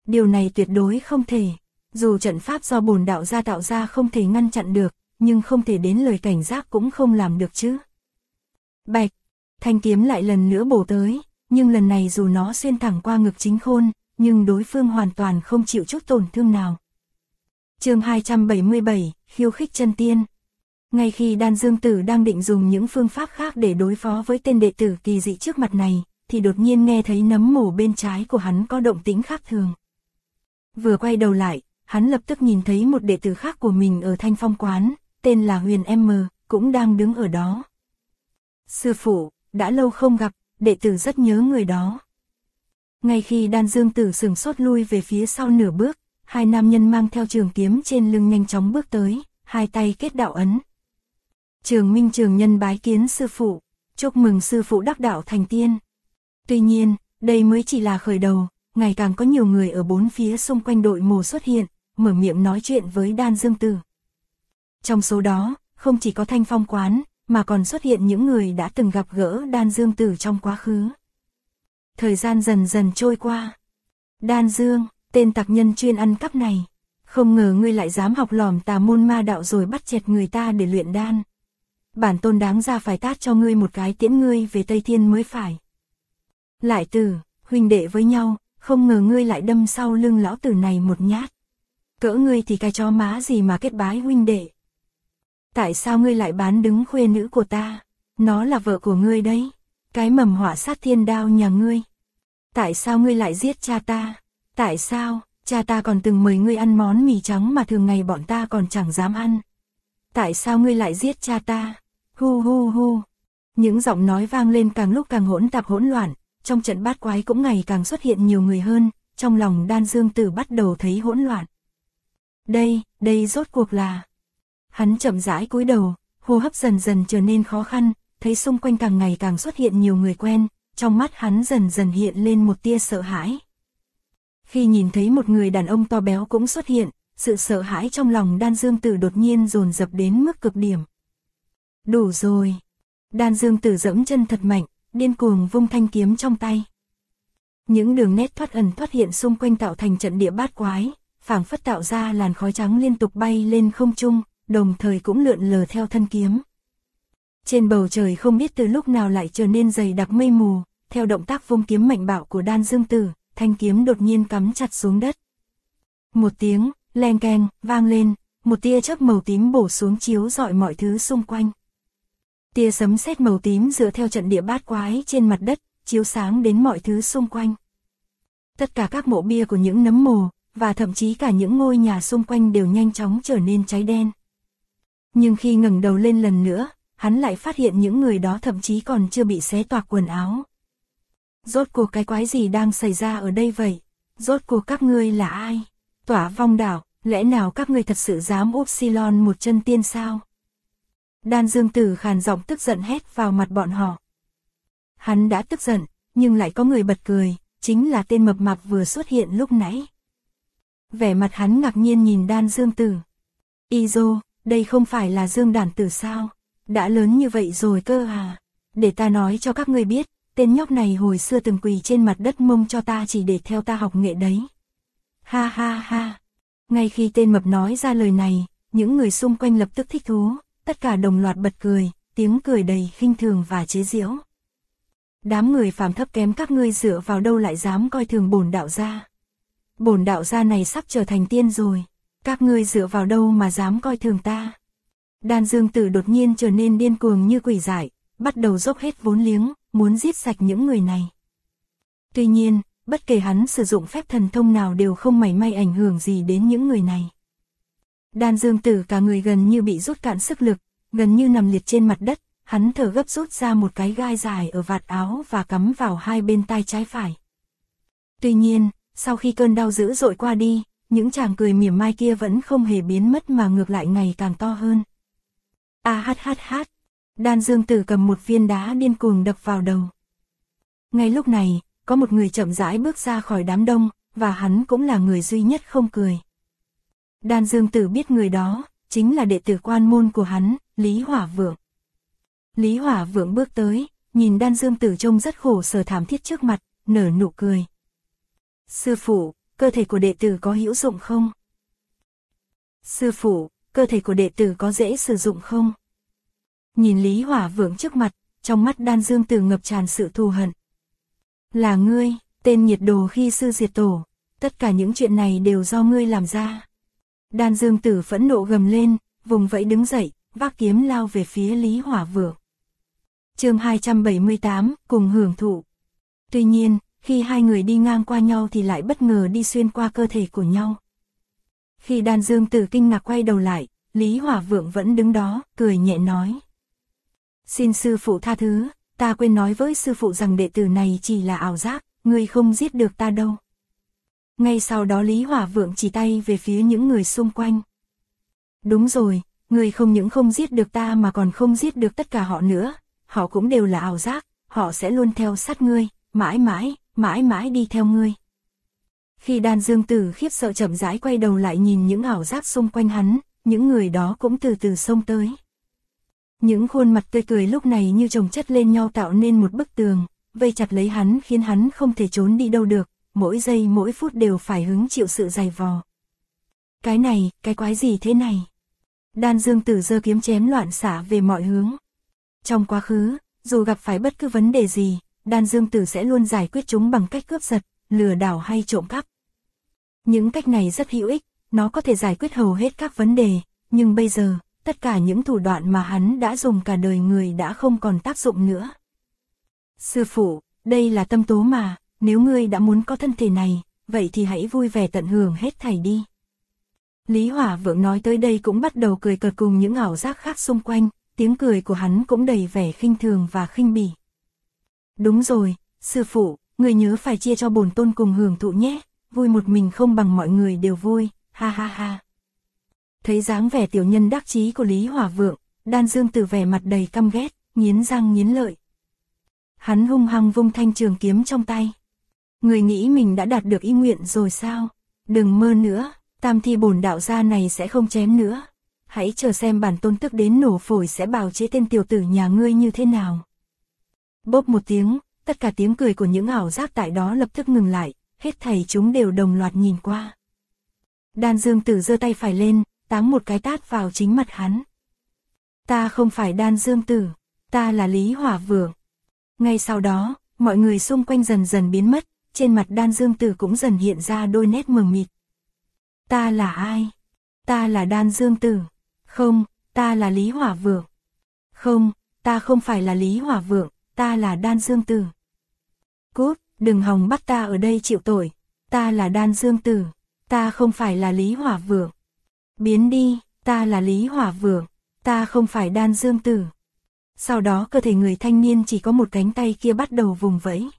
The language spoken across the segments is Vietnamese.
Điều này tuyệt đối không thể. Dù trận pháp do bổn đạo gia tạo ra không thể ngăn chặn được, nhưng không thể đến lời cảnh giác cũng không làm được chứ. Bạch, thanh kiếm lại lần nữa bổ tới, nhưng lần này dù nó xuyên thẳng qua ngực Chính Khôn, nhưng đối phương hoàn toàn không chịu chút tổn thương nào. Chương 277, khiêu khích chân tiên. Ngay khi Đan Dương Tử đang định dùng những phương pháp khác để đối phó với tên đệ tử kỳ dị trước mặt này, thì đột nhiên nghe thấy nấm mồ bên trái của hắn có động tĩnh khác thường. Vừa quay đầu lại, hắn lập tức nhìn thấy một đệ tử khác của mình ở Thanh Phong quán, tên là Huyền M, cũng đang đứng ở đó. Sư phụ, đã lâu không gặp, đệ tử rất nhớ người đó. Ngay khi Đan Dương Tử sửng sốt lui về phía sau nửa bước, hai nam nhân mang theo trường kiếm trên lưng nhanh chóng bước tới, hai tay kết đạo ấn. Trường Minh Trường Nhân bái kiến sư phụ, chúc mừng sư phụ đắc đạo thành tiên. Tuy nhiên, đây mới chỉ là khởi đầu, ngày càng có nhiều người ở bốn phía xung quanh đội mồ xuất hiện, mở miệng nói chuyện với Đan Dương Tử. Trong số đó, không chỉ có Thanh Phong quán, mà còn xuất hiện những người đã từng gặp gỡ Đan Dương Tử trong quá khứ. Thời gian dần dần trôi qua. Đan Dương, tên tặc nhân chuyên ăn cắp này, không ngờ ngươi lại dám học lỏm tà môn ma đạo rồi bắt chẹt người ta để luyện đan. Bản tôn đáng ra phải tát cho ngươi một cái tiễn ngươi về Tây Thiên mới phải. Lại Tử, huynh đệ với nhau, không ngờ ngươi lại đâm sau lưng lão tử này một nhát. Cỡ ngươi thì cái chó má gì mà kết bái huynh đệ. Tại sao ngươi lại bán đứng khuê nữ của ta? Nó là vợ của ngươi đấy. Cái mầm họa sát thiên đao nhà ngươi. Tại sao ngươi lại giết cha ta? Tại sao, cha ta còn từng mời ngươi ăn món mì trắng mà thường ngày bọn ta còn chẳng dám ăn. Tại sao ngươi lại giết cha ta? Hu hu hu. Những giọng nói vang lên càng lúc càng hỗn tạp hỗn loạn, trong trận bát quái cũng ngày càng xuất hiện nhiều người hơn, trong lòng Đan Dương Tử bắt đầu thấy hỗn loạn. Đây rốt cuộc là... Hắn chậm rãi cúi đầu, hô hấp dần dần trở nên khó khăn, thấy xung quanh càng ngày càng xuất hiện nhiều người quen, trong mắt hắn dần dần hiện lên một tia sợ hãi. Khi nhìn thấy một người đàn ông to béo cũng xuất hiện, sự sợ hãi trong lòng Đan Dương Tử đột nhiên dồn dập đến mức cực điểm. Đủ rồi. Đan Dương Tử giẫm chân thật mạnh, điên cuồng vung thanh kiếm trong tay. Những đường nét thoát ẩn thoát hiện xung quanh tạo thành trận địa bát quái, phảng phất tạo ra làn khói trắng liên tục bay lên không trung, đồng thời cũng lượn lờ theo thân kiếm. Trên bầu trời không biết từ lúc nào lại trở nên dày đặc mây mù, theo động tác vung kiếm mạnh bạo của Đan Dương Tử, thanh kiếm đột nhiên cắm chặt xuống đất. Một tiếng, leng keng, vang lên, một tia chớp màu tím bổ xuống chiếu rọi mọi thứ xung quanh. Tia sấm sét màu tím dựa theo trận địa bát quái trên mặt đất, chiếu sáng đến mọi thứ xung quanh. Tất cả các mộ bia của những nấm mồ, và thậm chí cả những ngôi nhà xung quanh đều nhanh chóng trở nên cháy đen. Nhưng khi ngẩng đầu lên lần nữa, hắn lại phát hiện những người đó thậm chí còn chưa bị xé toạc quần áo. Rốt cuộc cái quái gì đang xảy ra ở đây vậy? Rốt cuộc các ngươi là ai? Tỏa Vong Đảo, lẽ nào các ngươi thật sự dám Upsilon một chân tiên sao? Đan Dương Tử khàn giọng tức giận hét vào mặt bọn họ. Hắn đã tức giận, nhưng lại có người bật cười, chính là tên mập mạp vừa xuất hiện lúc nãy. Vẻ mặt hắn ngạc nhiên nhìn Đan Dương Tử. Izo, đây không phải là Dương Đản Tử sao? Đã lớn như vậy rồi cơ à? Để ta nói cho các ngươi biết, tên nhóc này hồi xưa từng quỳ trên mặt đất mông cho ta chỉ để theo ta học nghệ đấy. Ha ha ha. Ngay khi tên mập nói ra lời này, những người xung quanh lập tức thích thú, tất cả đồng loạt bật cười, tiếng cười đầy khinh thường và chế giễu. Đám người phàm thấp kém các ngươi dựa vào đâu lại dám coi thường bổn đạo gia? Bổn đạo gia này sắp trở thành tiên rồi, các ngươi dựa vào đâu mà dám coi thường ta? Đan Dương Tử đột nhiên trở nên điên cuồng như quỷ dại, bắt đầu dốc hết vốn liếng, muốn giết sạch những người này. Tuy nhiên, bất kể hắn sử dụng phép thần thông nào đều không mảy may ảnh hưởng gì đến những người này. Đan Dương Tử cả người gần như bị rút cạn sức lực, gần như nằm liệt trên mặt đất, hắn thở gấp rút ra một cái gai dài ở vạt áo và cắm vào hai bên tai trái phải. Tuy nhiên, sau khi cơn đau dữ dội qua đi, những chàng cười mỉa mai kia vẫn không hề biến mất mà ngược lại ngày càng to hơn. Hát. Đan Dương Tử cầm một viên đá điên cuồng đập vào đầu. Ngay lúc này, có một người chậm rãi bước ra khỏi đám đông, và hắn cũng là người duy nhất không cười. Đan Dương Tử biết người đó, chính là đệ tử quan môn của hắn, Lý Hỏa Vượng. Lý Hỏa Vượng bước tới, nhìn Đan Dương Tử trông rất khổ sở thảm thiết trước mặt, nở nụ cười. Sư phụ, cơ thể của đệ tử có hữu dụng không? Sư phụ, cơ thể của đệ tử có dễ sử dụng không? Nhìn Lý Hỏa Vượng trước mặt, trong mắt Đan Dương Tử ngập tràn sự thù hận. Là ngươi, tên nhiệt đồ khi sư diệt tổ, tất cả những chuyện này đều do ngươi làm ra. Đan Dương Tử phẫn nộ gầm lên, vùng vẫy đứng dậy, vác kiếm lao về phía Lý Hỏa Vượng. Chương 278, cùng hưởng thụ. Tuy nhiên, khi hai người đi ngang qua nhau thì lại bất ngờ đi xuyên qua cơ thể của nhau. Khi Đan Dương Tử kinh ngạc quay đầu lại, Lý Hỏa Vượng vẫn đứng đó, cười nhẹ nói. Xin sư phụ tha thứ, ta quên nói với sư phụ rằng đệ tử này chỉ là ảo giác, ngươi không giết được ta đâu. Ngay sau đó Lý Hỏa Vượng chỉ tay về phía những người xung quanh. Đúng rồi, ngươi không những không giết được ta mà còn không giết được tất cả họ nữa, họ cũng đều là ảo giác, họ sẽ luôn theo sát ngươi, mãi mãi đi theo ngươi. Khi Đan Dương Tử khiếp sợ chậm rãi quay đầu lại nhìn những ảo giác xung quanh hắn, những người đó cũng từ từ xông tới. Những khuôn mặt tươi cười lúc này như chồng chất lên nhau tạo nên một bức tường, vây chặt lấy hắn khiến hắn không thể trốn đi đâu được, mỗi giây mỗi phút đều phải hứng chịu sự dày vò. Cái này, cái quái gì thế này? Đan Dương Tử giơ kiếm chém loạn xạ về mọi hướng. Trong quá khứ, dù gặp phải bất cứ vấn đề gì, Đan Dương Tử sẽ luôn giải quyết chúng bằng cách cướp giật, lừa đảo hay trộm cắp. Những cách này rất hữu ích, nó có thể giải quyết hầu hết các vấn đề, nhưng bây giờ, tất cả những thủ đoạn mà hắn đã dùng cả đời người đã không còn tác dụng nữa. Sư phụ, đây là tâm tố mà, nếu ngươi đã muốn có thân thể này, vậy thì hãy vui vẻ tận hưởng hết thảy đi. Lý Hỏa Vượng nói tới đây cũng bắt đầu cười cợt cùng những ảo giác khác xung quanh, tiếng cười của hắn cũng đầy vẻ khinh thường và khinh bỉ. Đúng rồi, sư phụ, người nhớ phải chia cho bổn tôn cùng hưởng thụ nhé, vui một mình không bằng mọi người đều vui, ha ha ha. Thấy dáng vẻ tiểu nhân đắc chí của Lý Hỏa Vượng, Đan Dương Tử vẻ mặt đầy căm ghét, nghiến răng nghiến lợi. Hắn hung hăng vung thanh trường kiếm trong tay. Người nghĩ mình đã đạt được ý nguyện rồi sao? Đừng mơ nữa, tam thi bổn đạo gia này sẽ không chém nữa. Hãy chờ xem bản tôn tức đến nổ phổi sẽ bào chế tên tiểu tử nhà ngươi như thế nào. Bốp một tiếng, tất cả tiếng cười của những ảo giác tại đó lập tức ngừng lại, hết thảy chúng đều đồng loạt nhìn qua. Đan Dương Tử giơ tay phải lên, táng một cái tát vào chính mặt hắn. Ta không phải Đan Dương Tử, ta là Lý Hỏa Vượng. Ngay sau đó, mọi người xung quanh dần dần biến mất, trên mặt Đan Dương Tử cũng dần hiện ra đôi nét mờ mịt. Ta là ai? Ta là Đan Dương Tử. Không, ta là Lý Hỏa Vượng. Không, ta không phải là Lý Hỏa Vượng, ta là Đan Dương Tử. Cút, đừng hòng bắt ta ở đây chịu tội. Ta là Đan Dương Tử, ta không phải là Lý Hỏa Vượng. Biến đi, ta là Lý Hỏa Vượng, ta không phải Đan Dương Tử. Sau đó cơ thể người thanh niên chỉ có một cánh tay kia bắt đầu vùng vẫy.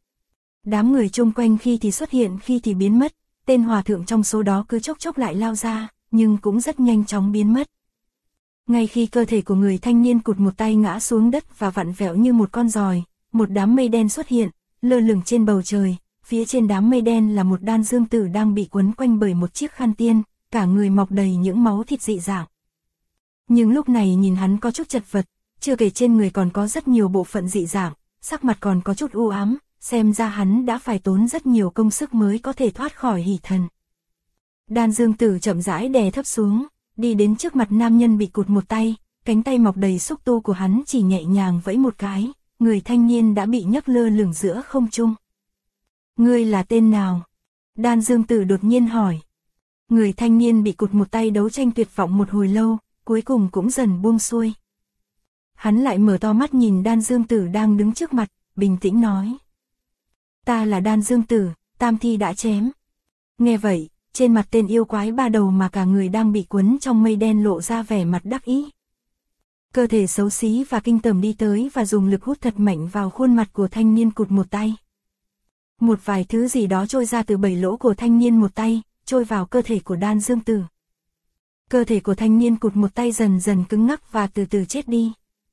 Đám người chung quanh khi thì xuất hiện khi thì biến mất, tên hòa thượng trong số đó cứ chốc chốc lại lao ra, nhưng cũng rất nhanh chóng biến mất. Ngay khi cơ thể của người thanh niên cụt một tay ngã xuống đất và vặn vẹo như một con giòi, một đám mây đen xuất hiện, lơ lửng trên bầu trời, phía trên đám mây đen là một Đan Dương Tử đang bị quấn quanh bởi một chiếc khăn tiên, cả người mọc đầy những máu thịt dị dạng. Nhưng lúc này nhìn hắn có chút chật vật, chưa kể trên người còn có rất nhiều bộ phận dị dạng, sắc mặt còn có chút u ám, xem ra hắn đã phải tốn rất nhiều công sức mới có thể thoát khỏi hỷ thần. Đan Dương Tử chậm rãi đè thấp xuống, đi đến trước mặt nam nhân bị cụt một tay, cánh tay mọc đầy xúc tu của hắn chỉ nhẹ nhàng vẫy một cái, người thanh niên đã bị nhấc lơ lửng giữa không trung. Ngươi là tên nào? Đan Dương Tử đột nhiên hỏi. Người thanh niên bị cụt một tay đấu tranh tuyệt vọng một hồi lâu, cuối cùng cũng dần buông xuôi. Hắn lại mở to mắt nhìn Đan Dương Tử đang đứng trước mặt, bình tĩnh nói. Ta là Đan Dương Tử, tam thi đã chém. Nghe vậy, trên mặt tên yêu quái ba đầu mà cả người đang bị quấn trong mây đen lộ ra vẻ mặt đắc ý. Cơ thể xấu xí và kinh tởm đi tới và dùng lực hút thật mạnh vào khuôn mặt của thanh niên cụt một tay. Một vài thứ gì đó trôi ra từ bảy lỗ của thanh niên một tay, trôi vào cơ thể của Đan Dương Tử. Cơ thể của thanh niên cụt một tay dần dần cứng ngắc và từ từ chết đi.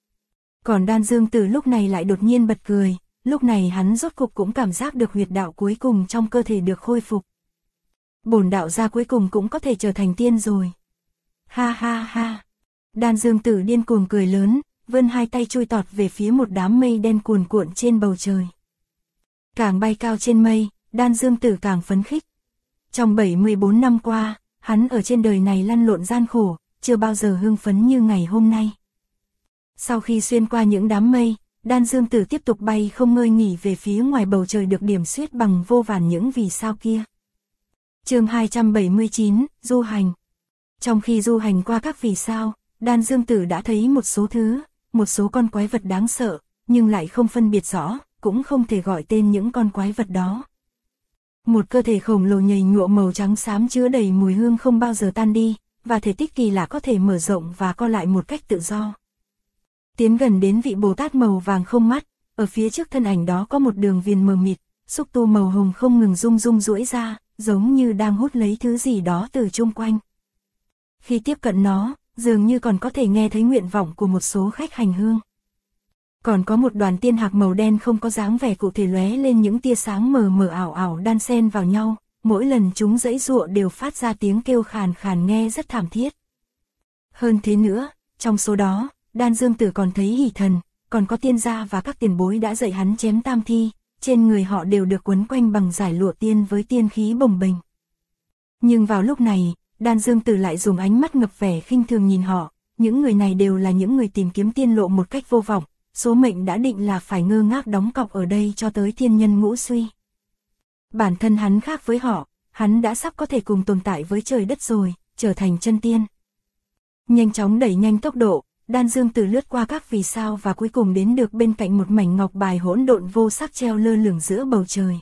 Còn Đan Dương Tử lúc này lại đột nhiên bật cười, lúc này hắn rốt cục cũng cảm giác được huyệt đạo cuối cùng trong cơ thể được khôi phục. Bổn đạo gia cuối cùng cũng có thể trở thành tiên rồi. Ha ha ha. Đan Dương Tử điên cuồng cười lớn, vươn hai tay chui tọt về phía một đám mây đen cuồn cuộn trên bầu trời. Càng bay cao trên mây, Đan Dương Tử càng phấn khích. Trong 74 năm qua, hắn ở trên đời này lăn lộn gian khổ, chưa bao giờ hưng phấn như ngày hôm nay. Sau khi xuyên qua những đám mây, Đan Dương Tử tiếp tục bay không ngơi nghỉ về phía ngoài bầu trời được điểm xuyết bằng vô vàn những vì sao kia. Chương 279, du hành. Trong khi du hành qua các vì sao, Đan Dương Tử đã thấy một số thứ, một số con quái vật đáng sợ, nhưng lại không phân biệt rõ, cũng không thể gọi tên những con quái vật đó. Một cơ thể khổng lồ nhầy nhụa màu trắng xám chứa đầy mùi hương không bao giờ tan đi, và thể tích kỳ lạ có thể mở rộng và co lại một cách tự do. Tiến gần đến vị Bồ Tát màu vàng không mắt, ở phía trước thân ảnh đó có một đường viền mờ mịt, xúc tu màu hồng không ngừng rung rung duỗi ra, giống như đang hút lấy thứ gì đó từ chung quanh. Khi tiếp cận nó, dường như còn có thể nghe thấy nguyện vọng của một số khách hành hương. Còn có một đoàn tiên hạc màu đen không có dáng vẻ cụ thể lóe lên những tia sáng mờ mờ ảo ảo đan xen vào nhau, mỗi lần chúng giãy giụa đều phát ra tiếng kêu khàn khàn nghe rất thảm thiết. Hơn thế nữa, trong số đó, Đan Dương Tử còn thấy hỷ thần, còn có tiên gia và các tiền bối đã dạy hắn chém tam thi, trên người họ đều được quấn quanh bằng dải lụa tiên với tiên khí bồng bềnh. Nhưng vào lúc này, Đan Dương Tử lại dùng ánh mắt ngập vẻ khinh thường nhìn họ, những người này đều là những người tìm kiếm tiên lộ một cách vô vọng, số mệnh đã định là phải ngơ ngác đóng cọc ở đây cho tới thiên nhân ngũ suy. Bản thân hắn khác với họ, hắn đã sắp có thể cùng tồn tại với trời đất rồi, trở thành chân tiên. Nhanh chóng đẩy nhanh tốc độ, Đan Dương Tử lướt qua các vì sao và cuối cùng đến được bên cạnh một mảnh ngọc bài hỗn độn vô sắc treo lơ lửng giữa bầu trời.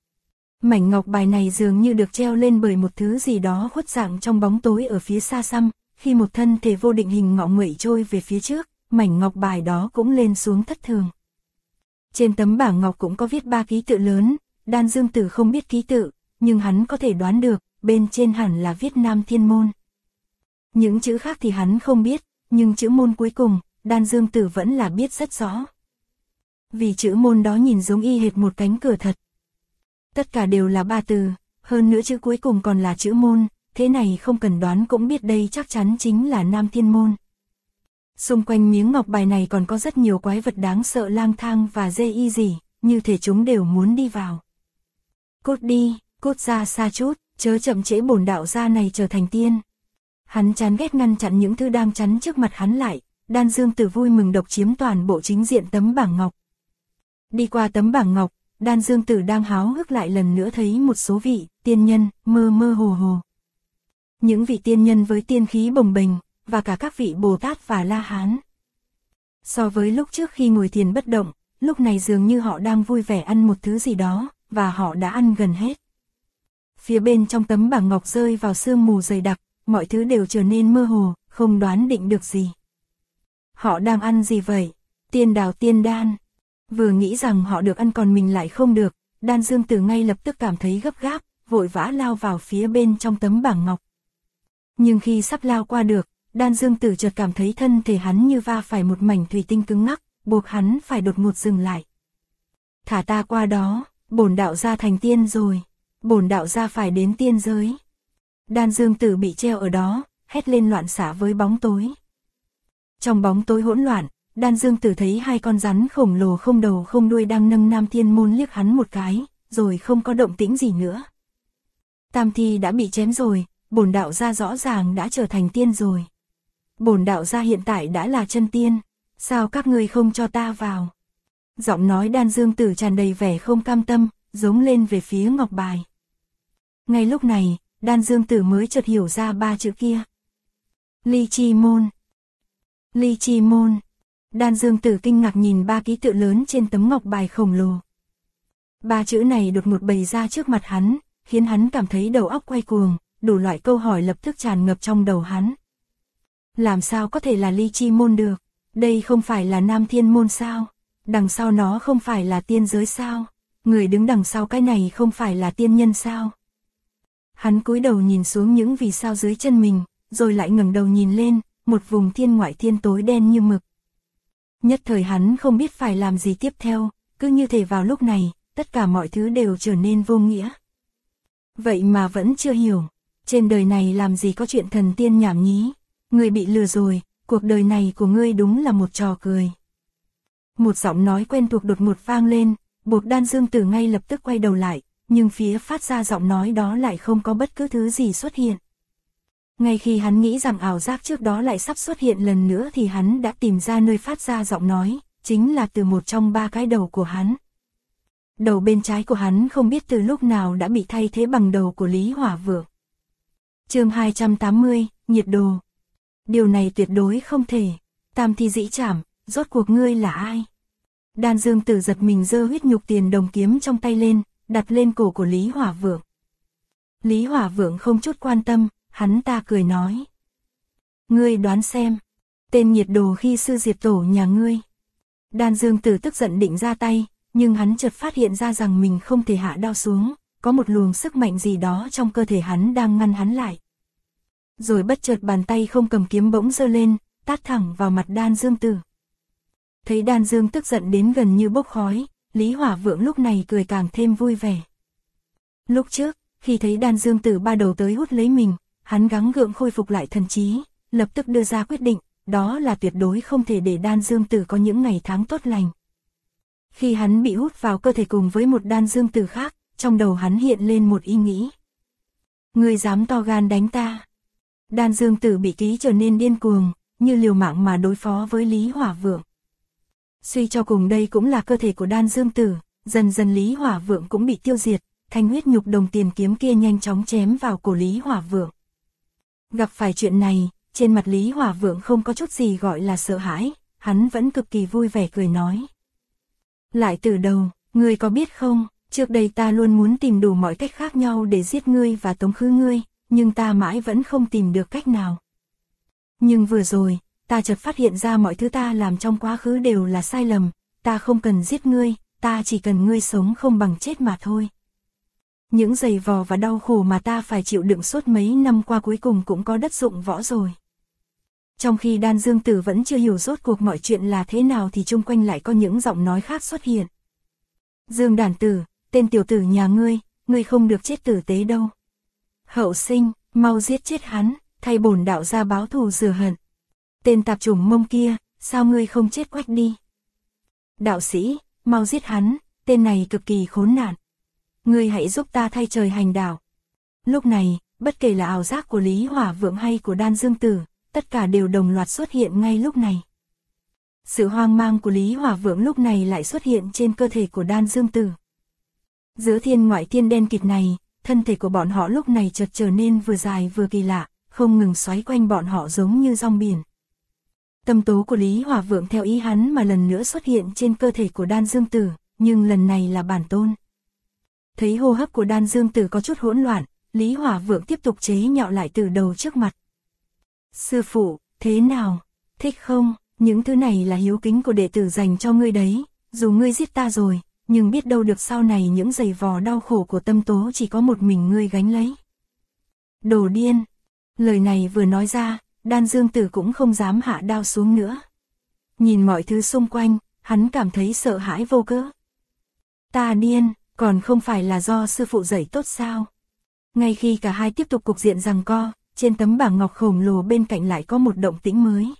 Mảnh ngọc bài này dường như được treo lên bởi một thứ gì đó khuất dạng trong bóng tối ở phía xa xăm, khi một thân thể vô định hình ngọ nguậy trôi về phía trước, mảnh ngọc bài đó cũng lên xuống thất thường. Trên tấm bảng ngọc cũng có viết 3 ký tự lớn, Đan Dương Tử không biết ký tự, nhưng hắn có thể đoán được, bên trên hẳn là viết Nam Thiên Môn. Những chữ khác thì hắn không biết, nhưng chữ môn cuối cùng, Đan Dương Tử vẫn là biết rất rõ. Vì chữ môn đó nhìn giống y hệt một cánh cửa thật. Tất cả đều là 3 từ, hơn nữa chữ cuối cùng còn là chữ môn, thế này không cần đoán cũng biết đây chắc chắn chính là Nam Thiên Môn. Xung quanh miếng ngọc bài này còn có rất nhiều quái vật đáng sợ lang thang và dê y gì, như thể chúng đều muốn đi vào. Cút đi, cút ra xa chút, chớ chậm trễ bổn đạo gia này trở thành tiên. Hắn chán ghét ngăn chặn những thứ đang chắn trước mặt hắn lại, Đan Dương Tử vui mừng độc chiếm toàn bộ chính diện tấm bảng ngọc. Đi qua tấm bảng ngọc, Đan Dương Tử đang háo hức lại lần nữa thấy một số vị tiên nhân mơ mơ hồ hồ. Những vị tiên nhân với tiên khí bồng bềnh, và cả các vị Bồ Tát và La Hán. So với lúc trước khi ngồi thiền bất động, lúc này dường như họ đang vui vẻ ăn một thứ gì đó, và họ đã ăn gần hết. Phía bên trong tấm bảng ngọc rơi vào sương mù dày đặc, mọi thứ đều trở nên mơ hồ, không đoán định được gì. Họ đang ăn gì vậy? Tiên đào tiên đan. Vừa nghĩ rằng họ được ăn còn mình lại không được, Đan Dương Tử ngay lập tức cảm thấy gấp gáp, vội vã lao vào phía bên trong tấm bảng ngọc. Nhưng khi sắp lao qua được, Đan Dương Tử chợt cảm thấy thân thể hắn như va phải một mảnh thủy tinh cứng ngắc, buộc hắn phải đột ngột dừng lại. Thả ta qua đó, bổn đạo gia thành tiên rồi, bổn đạo gia phải đến tiên giới. Đan Dương Tử bị treo ở đó, hét lên loạn xạ với bóng tối. Trong bóng tối hỗn loạn, Đan Dương Tử thấy 2 con rắn khổng lồ không đầu không đuôi đang nâng Nam Thiên Môn liếc hắn một cái, rồi không có động tĩnh gì nữa. Tam thi đã bị chém rồi, bổn đạo gia rõ ràng đã trở thành tiên rồi. Bổn đạo gia hiện tại đã là chân tiên, sao các ngươi không cho ta vào? Giọng nói Đan Dương Tử tràn đầy vẻ không cam tâm, giống lên về phía ngọc bài. Ngay lúc này, Đan Dương Tử mới chợt hiểu ra 3 chữ kia. Ly Chi Môn. Ly Chi Môn. Đan Dương Tử kinh ngạc nhìn 3 ký tự lớn trên tấm ngọc bài khổng lồ. 3 chữ này đột ngột bày ra trước mặt hắn, khiến hắn cảm thấy đầu óc quay cuồng, đủ loại câu hỏi lập tức tràn ngập trong đầu hắn. Làm sao có thể là Ly Chi Môn được? Đây không phải là Nam Thiên Môn sao? Đằng sau nó không phải là tiên giới sao? Người đứng đằng sau cái này không phải là tiên nhân sao? Hắn cúi đầu nhìn xuống những vì sao dưới chân mình, rồi lại ngẩng đầu nhìn lên, một vùng thiên ngoại thiên tối đen như mực. Nhất thời hắn không biết phải làm gì tiếp theo, cứ như thể vào lúc này, tất cả mọi thứ đều trở nên vô nghĩa. Vậy mà vẫn chưa hiểu, trên đời này làm gì có chuyện thần tiên nhảm nhí, ngươi bị lừa rồi, cuộc đời này của ngươi đúng là một trò cười. Một giọng nói quen thuộc đột ngột vang lên, buộc Đan Dương Tử ngay lập tức quay đầu lại, nhưng phía phát ra giọng nói đó lại không có bất cứ thứ gì xuất hiện. Ngay khi hắn nghĩ rằng ảo giác trước đó lại sắp xuất hiện lần nữa thì hắn đã tìm ra nơi phát ra giọng nói, chính là từ một trong 3 cái đầu của hắn. Đầu bên trái của hắn không biết từ lúc nào đã bị thay thế bằng đầu của Lý Hỏa Vượng. Chương 280, nhiệt đồ. Điều này tuyệt đối không thể. Tam thi dĩ trảm, rốt cuộc ngươi là ai? Đan Dương Tử giật mình giơ huyết nhục tiền đồng kiếm trong tay lên, đặt lên cổ của Lý Hỏa Vượng. Lý Hỏa Vượng không chút quan tâm, hắn ta cười nói. Ngươi đoán xem, tên nhiệt đồ khi sư diệt tổ nhà ngươi. Đan Dương Tử tức giận định ra tay, nhưng hắn chợt phát hiện ra rằng mình không thể hạ đao xuống, có một luồng sức mạnh gì đó trong cơ thể hắn đang ngăn hắn lại. Rồi bất chợt bàn tay không cầm kiếm bỗng giơ lên, tát thẳng vào mặt Đan Dương Tử. Thấy Đan Dương tức giận đến gần như bốc khói, Lý Hỏa Vượng lúc này cười càng thêm vui vẻ. Lúc trước, khi thấy Đan Dương Tử ba đầu tới hút lấy mình, hắn gắng gượng khôi phục lại thần trí, lập tức đưa ra quyết định, đó là tuyệt đối không thể để Đan Dương Tử có những ngày tháng tốt lành. Khi hắn bị hút vào cơ thể cùng với một Đan Dương Tử khác, trong đầu hắn hiện lên một ý nghĩ. Ngươi dám to gan đánh ta. Đan Dương Tử bị ký trở nên điên cuồng, như liều mạng mà đối phó với Lý Hỏa Vượng. Suy cho cùng đây cũng là cơ thể của Đan Dương Tử, dần dần Lý Hỏa Vượng cũng bị tiêu diệt, thanh huyết nhục đồng tiền kiếm kia nhanh chóng chém vào cổ Lý Hỏa Vượng. Gặp phải chuyện này, trên mặt Lý Hỏa Vượng không có chút gì gọi là sợ hãi, hắn vẫn cực kỳ vui vẻ cười nói. Lại từ đầu, ngươi có biết không, trước đây ta luôn muốn tìm đủ mọi cách khác nhau để giết ngươi và tống khứ ngươi, nhưng ta mãi vẫn không tìm được cách nào. Nhưng vừa rồi, ta chợt phát hiện ra mọi thứ ta làm trong quá khứ đều là sai lầm, ta không cần giết ngươi, ta chỉ cần ngươi sống không bằng chết mà thôi. Những giày vò và đau khổ mà ta phải chịu đựng suốt mấy năm qua cuối cùng cũng có đất dụng võ rồi. Trong khi Đan Dương Tử vẫn chưa hiểu rốt cuộc mọi chuyện là thế nào thì chung quanh lại có những giọng nói khác xuất hiện. Dương đản tử, tên tiểu tử nhà ngươi không được chết tử tế đâu. Hậu sinh, mau giết chết hắn, thay bổn đạo gia báo thù rửa hận. Tên tạp chủng Mông kia, sao ngươi không chết quách đi? Đạo sĩ, mau giết hắn, tên này cực kỳ khốn nạn. Ngươi hãy giúp ta thay trời hành đạo. Lúc này, bất kể là ảo giác của Lý Hỏa Vượng hay của Đan Dương Tử, tất cả đều đồng loạt xuất hiện ngay lúc này. Sự hoang mang của Lý Hỏa Vượng lúc này lại xuất hiện trên cơ thể của Đan Dương Tử. Giữa thiên ngoại thiên đen kịt này, thân thể của bọn họ lúc này chợt trở nên vừa dài vừa kỳ lạ, không ngừng xoáy quanh bọn họ giống như dòng biển. Tâm tố của Lý Hỏa Vượng theo ý hắn mà lần nữa xuất hiện trên cơ thể của Đan Dương Tử, nhưng lần này là bản tôn. Thấy hô hấp của Đan Dương Tử có chút hỗn loạn, Lý Hỏa Vượng tiếp tục chế nhạo lại từ đầu trước mặt. Sư phụ, thế nào? Thích không? Những thứ này là hiếu kính của đệ tử dành cho ngươi đấy, dù ngươi giết ta rồi, nhưng biết đâu được sau này những giày vò đau khổ của tâm tố chỉ có một mình ngươi gánh lấy. Đồ điên! Lời này vừa nói ra, Đan Dương Tử cũng không dám hạ đao xuống nữa. Nhìn mọi thứ xung quanh, hắn cảm thấy sợ hãi vô cớ. Ta điên, còn không phải là do sư phụ dạy tốt sao? Ngay khi cả hai tiếp tục cục diện giằng co, trên tấm bảng ngọc khổng lồ bên cạnh lại có một động tĩnh mới.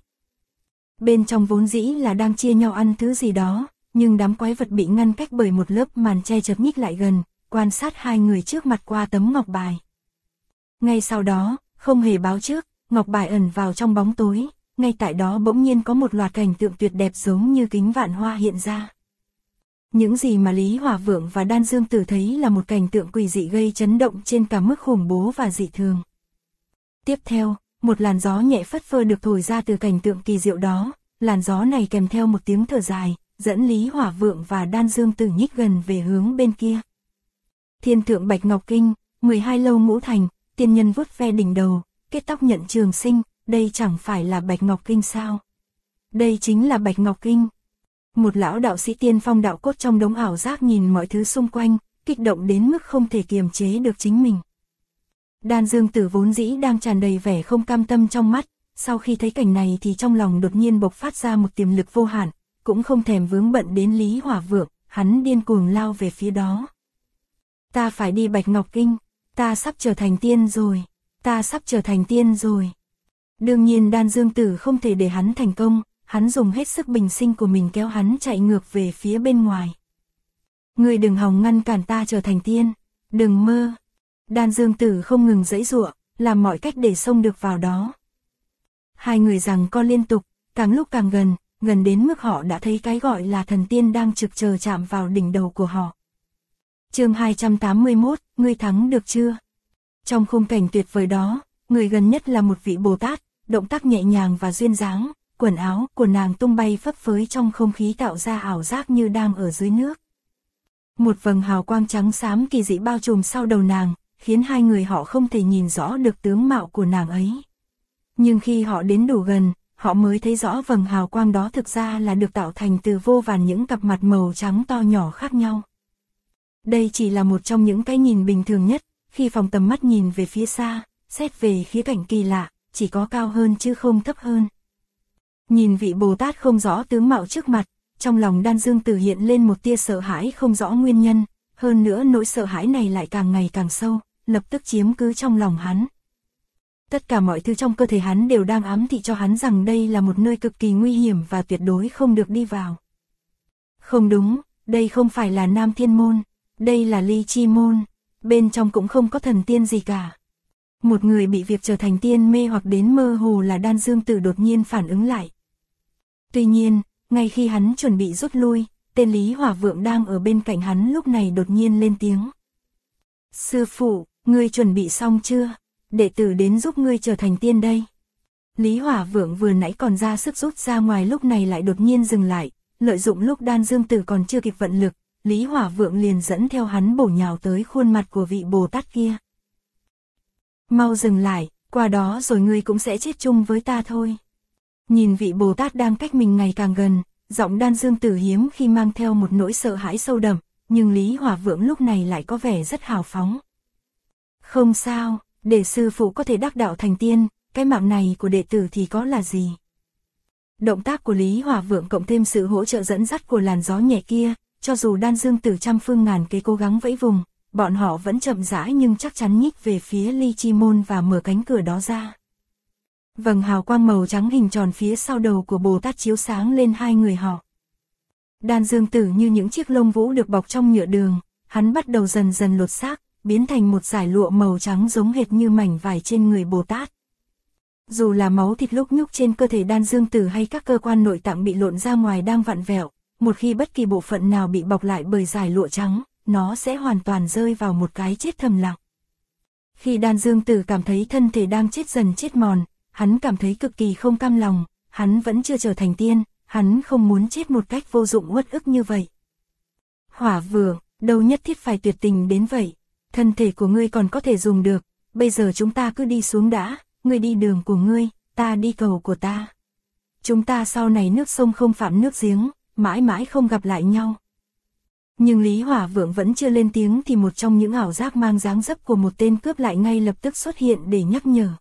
Bên trong vốn dĩ là đang chia nhau ăn thứ gì đó, nhưng đám quái vật bị ngăn cách bởi một lớp màn che chật nhích lại gần, quan sát hai người trước mặt qua tấm ngọc bài. Ngay sau đó, không hề báo trước, ngọc bài ẩn vào trong bóng tối, ngay tại đó bỗng nhiên có một loạt cảnh tượng tuyệt đẹp giống như kính vạn hoa hiện ra. Những gì mà Lý Hỏa Vượng và Đan Dương Tử thấy là một cảnh tượng quỷ dị gây chấn động trên cả mức khủng bố và dị thường. Tiếp theo, một làn gió nhẹ phất phơ được thổi ra từ cảnh tượng kỳ diệu đó, làn gió này kèm theo một tiếng thở dài, dẫn Lý Hỏa Vượng và Đan Dương Tử nhích gần về hướng bên kia. Thiên thượng Bạch Ngọc Kinh, 12 lâu ngũ thành, tiên nhân vuốt ve đỉnh đầu, kết tóc nhận trường sinh, đây chẳng phải là Bạch Ngọc Kinh sao? Đây chính là Bạch Ngọc Kinh. Một lão đạo sĩ tiên phong đạo cốt trong đống ảo giác nhìn mọi thứ xung quanh, kích động đến mức không thể kiềm chế được chính mình. Đan Dương Tử vốn dĩ đang tràn đầy vẻ không cam tâm trong mắt, sau khi thấy cảnh này thì trong lòng đột nhiên bộc phát ra một tiềm lực vô hạn, cũng không thèm vướng bận đến Lý Hỏa Vượng, hắn điên cuồng lao về phía đó. Ta phải đi Bạch Ngọc Kinh, ta sắp trở thành tiên rồi, ta sắp trở thành tiên rồi. Đương nhiên Đan Dương Tử không thể để hắn thành công, hắn dùng hết sức bình sinh của mình kéo hắn chạy ngược về phía bên ngoài. Ngươi đừng hòng ngăn cản ta trở thành tiên. Đừng mơ. Đan Dương Tử không ngừng giãy giụa, làm mọi cách để xông được vào đó. Hai người giằng co liên tục, càng lúc càng gần đến mức họ đã thấy cái gọi là thần tiên đang trực chờ chạm vào đỉnh đầu của họ. Chương 281, ngươi thắng được chưa? Trong khung cảnh tuyệt vời đó, người gần nhất là một vị Bồ Tát, động tác nhẹ nhàng và duyên dáng, quần áo của nàng tung bay phấp phới trong không khí tạo ra ảo giác như đang ở dưới nước. Một vầng hào quang trắng xám kỳ dị bao trùm sau đầu nàng, khiến hai người họ không thể nhìn rõ được tướng mạo của nàng ấy. Nhưng khi họ đến đủ gần, họ mới thấy rõ vầng hào quang đó thực ra là được tạo thành từ vô vàn những cặp mặt màu trắng to nhỏ khác nhau. Đây chỉ là một trong những cái nhìn bình thường nhất, khi phóng tầm mắt nhìn về phía xa, xét về khía cạnh kỳ lạ, chỉ có cao hơn chứ không thấp hơn. Nhìn vị Bồ Tát không rõ tướng mạo trước mặt, trong lòng Đan Dương Tử hiện lên một tia sợ hãi không rõ nguyên nhân, hơn nữa nỗi sợ hãi này lại càng ngày càng sâu, lập tức chiếm cứ trong lòng hắn. Tất cả mọi thứ trong cơ thể hắn đều đang ám thị cho hắn rằng đây là một nơi cực kỳ nguy hiểm và tuyệt đối không được đi vào. Không đúng, đây không phải là Nam Thiên Môn, đây là Ly Chi Môn, bên trong cũng không có thần tiên gì cả. Một người bị việc trở thành tiên mê hoặc đến mơ hồ là Đan Dương Tử đột nhiên phản ứng lại. Tuy nhiên, ngay khi hắn chuẩn bị rút lui, tên Lý Hỏa Vượng đang ở bên cạnh hắn lúc này đột nhiên lên tiếng. Sư phụ, ngươi chuẩn bị xong chưa? Đệ tử đến giúp ngươi trở thành tiên đây. Lý Hỏa Vượng vừa nãy còn ra sức rút ra ngoài lúc này lại đột nhiên dừng lại, lợi dụng lúc Đan Dương Tử còn chưa kịp vận lực, Lý Hỏa Vượng liền dẫn theo hắn bổ nhào tới khuôn mặt của vị Bồ Tát kia. Mau dừng lại, qua đó rồi ngươi cũng sẽ chết chung với ta thôi. Nhìn vị Bồ Tát đang cách mình ngày càng gần, giọng Đan Dương Tử hiếm khi mang theo một nỗi sợ hãi sâu đậm, nhưng Lý Hỏa Vượng lúc này lại có vẻ rất hào phóng. Không sao, để sư phụ có thể đắc đạo thành tiên, cái mạng này của đệ tử thì có là gì. Động tác của Lý Hỏa Vượng cộng thêm sự hỗ trợ dẫn dắt của làn gió nhẹ kia, cho dù Đan Dương Tử trăm phương ngàn kế cố gắng vẫy vùng, bọn họ vẫn chậm rãi nhưng chắc chắn nhích về phía Ly Chi Môn và mở cánh cửa đó ra. Vầng hào quang màu trắng hình tròn phía sau đầu của Bồ Tát chiếu sáng lên hai người họ. Đan Dương Tử như những chiếc lông vũ được bọc trong nhựa đường, hắn bắt đầu dần dần lột xác, biến thành một dải lụa màu trắng giống hệt như mảnh vải trên người Bồ Tát. Dù là máu thịt lúc nhúc trên cơ thể Đan Dương Tử hay các cơ quan nội tạng bị lộn ra ngoài đang vặn vẹo, một khi bất kỳ bộ phận nào bị bọc lại bởi dải lụa trắng, nó sẽ hoàn toàn rơi vào một cái chết thầm lặng. Khi Đan Dương Tử cảm thấy thân thể đang chết dần chết mòn, hắn cảm thấy cực kỳ không cam lòng, hắn vẫn chưa trở thành tiên, hắn không muốn chết một cách vô dụng uất ức như vậy. Hỏa Vượng, đâu nhất thiết phải tuyệt tình đến vậy, thân thể của ngươi còn có thể dùng được, bây giờ chúng ta cứ đi xuống đã, ngươi đi đường của ngươi, ta đi cầu của ta. Chúng ta sau này nước sông không phạm nước giếng, mãi mãi không gặp lại nhau. Nhưng Lý Hỏa Vượng vẫn chưa lên tiếng thì một trong những ảo giác mang dáng dấp của một tên cướp lại ngay lập tức xuất hiện để nhắc nhở.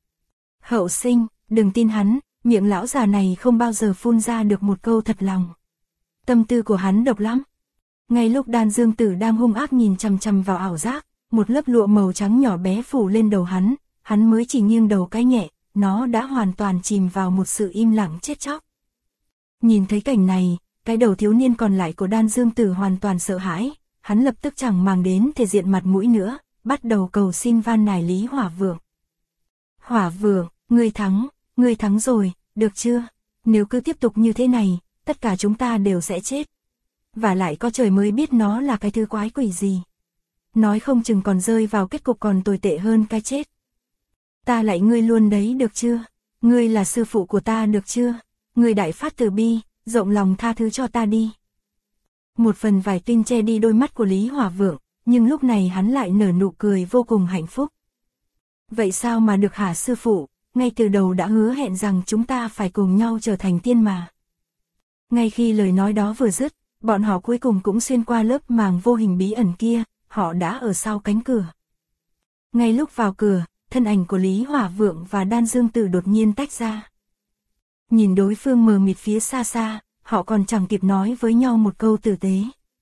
Hậu sinh, đừng tin hắn, miệng lão già này không bao giờ phun ra được một câu thật lòng. Tâm tư của hắn độc lắm. Ngay lúc Đan Dương Tử đang hung ác nhìn chằm chằm vào ảo giác, một lớp lụa màu trắng nhỏ bé phủ lên đầu hắn mới chỉ nghiêng đầu cái nhẹ, nó đã hoàn toàn chìm vào một sự im lặng chết chóc. Nhìn thấy cảnh này, cái đầu thiếu niên còn lại của Đan Dương Tử hoàn toàn sợ hãi, hắn lập tức chẳng màng đến thể diện mặt mũi nữa, bắt đầu cầu xin van nài Lý Hỏa Vượng. Hỏa Vượng, ngươi thắng rồi, được chưa? Nếu cứ tiếp tục như thế này, tất cả chúng ta đều sẽ chết. Và lại có trời mới biết nó là cái thứ quái quỷ gì. Nói không chừng còn rơi vào kết cục còn tồi tệ hơn cái chết. Ta lạy ngươi luôn đấy được chưa? Ngươi là sư phụ của ta được chưa? Ngươi đại phát từ bi, rộng lòng tha thứ cho ta đi. Một phần vải tinh che đi đôi mắt của Lý Hỏa Vượng, nhưng lúc này hắn lại nở nụ cười vô cùng hạnh phúc. Vậy sao mà được hả sư phụ, ngay từ đầu đã hứa hẹn rằng chúng ta phải cùng nhau trở thành tiên mà. Ngay khi lời nói đó vừa dứt, bọn họ cuối cùng cũng xuyên qua lớp màng vô hình bí ẩn kia, họ đã ở sau cánh cửa. Ngay lúc vào cửa, thân ảnh của Lý Hỏa Vượng và Đan Dương Tử đột nhiên tách ra. Nhìn đối phương mờ mịt phía xa xa, họ còn chẳng kịp nói với nhau một câu tử tế.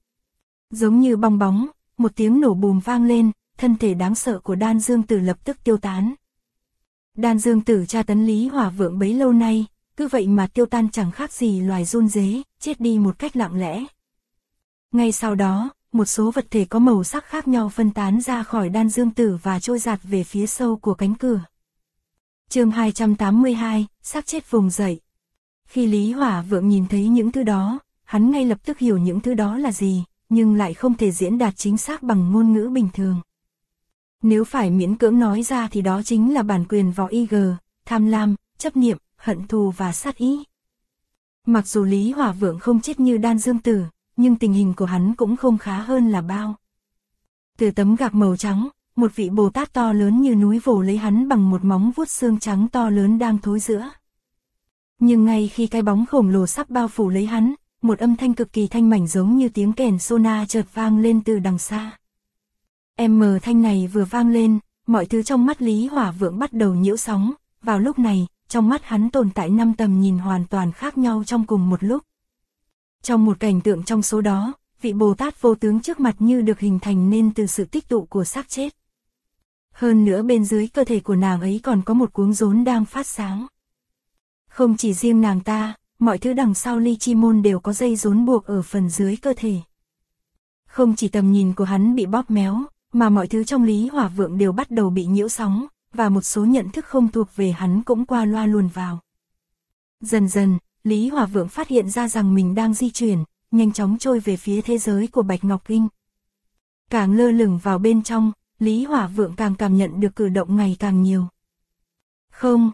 Giống như bong bóng, một tiếng nổ bùm vang lên, thân thể đáng sợ của Đan Dương Tử lập tức tiêu tán. Đan Dương Tử tra tấn Lý Hỏa Vượng bấy lâu nay, cứ vậy mà tiêu tan chẳng khác gì loài run rế, chết đi một cách lặng lẽ. Ngay sau đó, một số vật thể có màu sắc khác nhau phân tán ra khỏi đan dương tử và trôi dạt về phía sâu của cánh cửa. Chương 282, xác chết vùng dậy. Khi Lý Hỏa Vượng nhìn thấy những thứ đó, hắn ngay lập tức hiểu những thứ đó là gì, nhưng lại không thể diễn đạt chính xác bằng ngôn ngữ bình thường. Nếu phải miễn cưỡng nói ra thì đó chính là bản quyền võ IG, tham lam, chấp niệm, hận thù và sát ý. Mặc dù Lý Hỏa Vượng không chết như đan dương tử, nhưng tình hình của hắn cũng không khá hơn là bao. Từ tấm gạc màu trắng, một vị Bồ Tát to lớn như núi vồ lấy hắn bằng một móng vuốt xương trắng to lớn đang thối rữa. Nhưng ngay khi cái bóng khổng lồ sắp bao phủ lấy hắn, một âm thanh cực kỳ thanh mảnh giống như tiếng kèn sona chợt vang lên từ đằng xa. Thanh này vừa vang lên, mọi thứ trong mắt Lý Hỏa Vượng bắt đầu nhiễu sóng, vào lúc này, trong mắt hắn tồn tại 5 tầm nhìn hoàn toàn khác nhau trong cùng một lúc. Trong một cảnh tượng trong số đó, vị Bồ Tát vô tướng trước mặt như được hình thành nên từ sự tích tụ của xác chết. Hơn nữa bên dưới cơ thể của nàng ấy còn có một cuống rốn đang phát sáng. Không chỉ riêng nàng ta, mọi thứ đằng sau ly chi môn đều có dây rốn buộc ở phần dưới cơ thể. Không chỉ tầm nhìn của hắn bị bóp méo, mà mọi thứ trong Lý Hỏa Vượng đều bắt đầu bị nhiễu sóng, và một số nhận thức không thuộc về hắn cũng qua loa luồn vào. Dần dần, Lý Hỏa Vượng phát hiện ra rằng mình đang di chuyển, nhanh chóng trôi về phía thế giới của Bạch Ngọc Kinh. Càng lơ lửng vào bên trong, Lý Hỏa Vượng càng cảm nhận được cử động ngày càng nhiều. Không.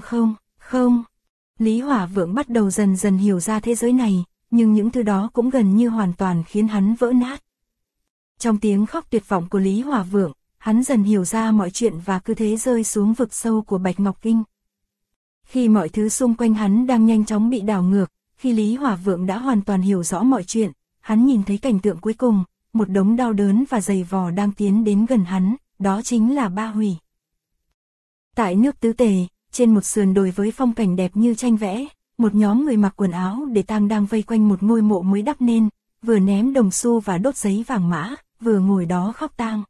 Lý Hỏa Vượng bắt đầu dần dần hiểu ra thế giới này, nhưng những thứ đó cũng gần như hoàn toàn khiến hắn vỡ nát. Trong tiếng khóc tuyệt vọng của Lý Hỏa Vượng, hắn dần hiểu ra mọi chuyện và cứ thế rơi xuống vực sâu của Bạch Ngọc Kinh. Khi mọi thứ xung quanh hắn đang nhanh chóng bị đảo ngược, khi Lý Hỏa Vượng đã hoàn toàn hiểu rõ mọi chuyện, hắn nhìn thấy cảnh tượng cuối cùng, một đống đau đớn và dày vò đang tiến đến gần hắn, đó chính là Ba Hủy. Tại nước Tứ Tề, trên một sườn đồi với phong cảnh đẹp như tranh vẽ, một nhóm người mặc quần áo để tang đang vây quanh một ngôi mộ mới đắp nên, vừa ném đồng xu và đốt giấy vàng mã, vừa ngồi đó khóc tang.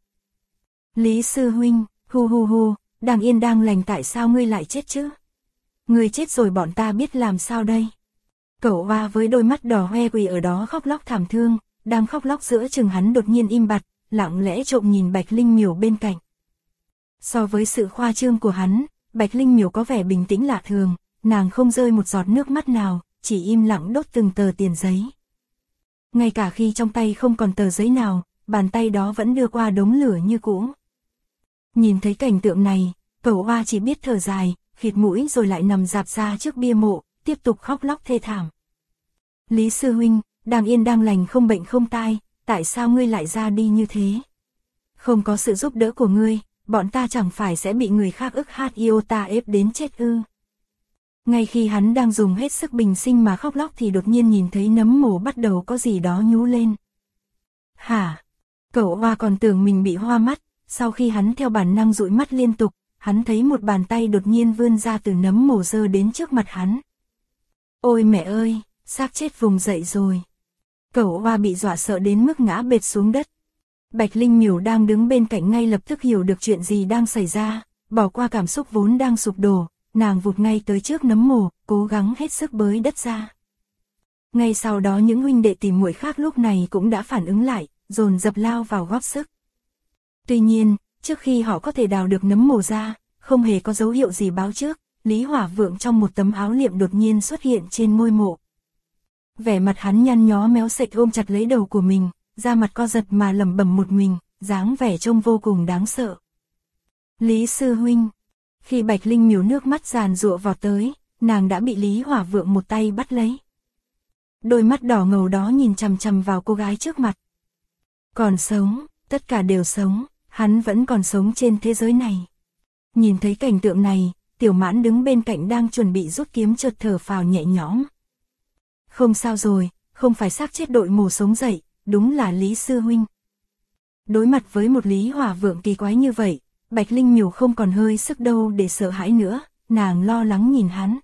Lý sư huynh, hu, đang yên đang lành tại sao ngươi lại chết chứ? Ngươi chết rồi bọn ta biết làm sao đây? Cẩu Hoa với đôi mắt đỏ hoe quỳ ở đó khóc lóc thảm thương, đang khóc lóc giữa chừng hắn đột nhiên im bặt, lặng lẽ trộm nhìn Bạch Linh Miểu bên cạnh. So với sự khoa trương của hắn, Bạch Linh Miểu có vẻ bình tĩnh lạ thường, nàng không rơi một giọt nước mắt nào, chỉ im lặng đốt từng tờ tiền giấy. Ngay cả khi trong tay không còn tờ giấy nào, bàn tay đó vẫn đưa qua đống lửa như cũ. Nhìn thấy cảnh tượng này, Cẩu Hoa chỉ biết thở dài, khịt mũi rồi lại nằm rạp ra trước bia mộ, tiếp tục khóc lóc thê thảm. Lý sư huynh, đang yên đang lành không bệnh không tai, tại sao ngươi lại ra đi như thế? Không có sự giúp đỡ của ngươi, bọn ta chẳng phải sẽ bị người khác ức hát iota ép đến chết ư? Ngay khi hắn đang dùng hết sức bình sinh mà khóc lóc thì đột nhiên nhìn thấy nấm mồ bắt đầu có gì đó nhú lên. Hả? Cẩu Hoa còn tưởng mình bị hoa mắt, sau khi hắn theo bản năng dụi mắt liên tục, hắn thấy một bàn tay đột nhiên vươn ra từ nấm mồ giơ đến trước mặt hắn. Ôi mẹ ơi, xác chết vùng dậy rồi. Cẩu Hoa bị dọa sợ đến mức ngã bệt xuống đất. Bạch Linh Miểu đang đứng bên cạnh ngay lập tức hiểu được chuyện gì đang xảy ra, bỏ qua cảm xúc vốn đang sụp đổ, nàng vụt ngay tới trước nấm mồ, cố gắng hết sức bới đất ra. Ngay sau đó những huynh đệ tỉ muội khác lúc này cũng đã phản ứng lại, dồn dập lao vào góp sức. Tuy nhiên, trước khi họ có thể đào được nấm mồ ra, không hề có dấu hiệu gì báo trước, Lý Hỏa Vượng trong một tấm áo liệm đột nhiên xuất hiện trên ngôi mộ. Vẻ mặt hắn nhăn nhó méo sệch ôm chặt lấy đầu của mình, da mặt co giật mà lẩm bẩm một mình, dáng vẻ trông vô cùng đáng sợ. Lý sư huynh. Khi Bạch Linh Miểu nước mắt giàn giụa vọt tới, nàng đã bị Lý Hỏa Vượng một tay bắt lấy. Đôi mắt đỏ ngầu đó nhìn chằm chằm vào cô gái trước mặt. Còn sống, tất cả đều sống, hắn vẫn còn sống trên thế giới này. Nhìn thấy cảnh tượng này, Tiểu Mãn đứng bên cạnh đang chuẩn bị rút kiếm chợt thở phào nhẹ nhõm. Không sao rồi, không phải xác chết đội mồ sống dậy, đúng là Lý sư huynh. Đối mặt với một Lý Hỏa Vượng kỳ quái như vậy, Bạch Linh Miểu không còn hơi sức đâu để sợ hãi nữa, nàng lo lắng nhìn hắn.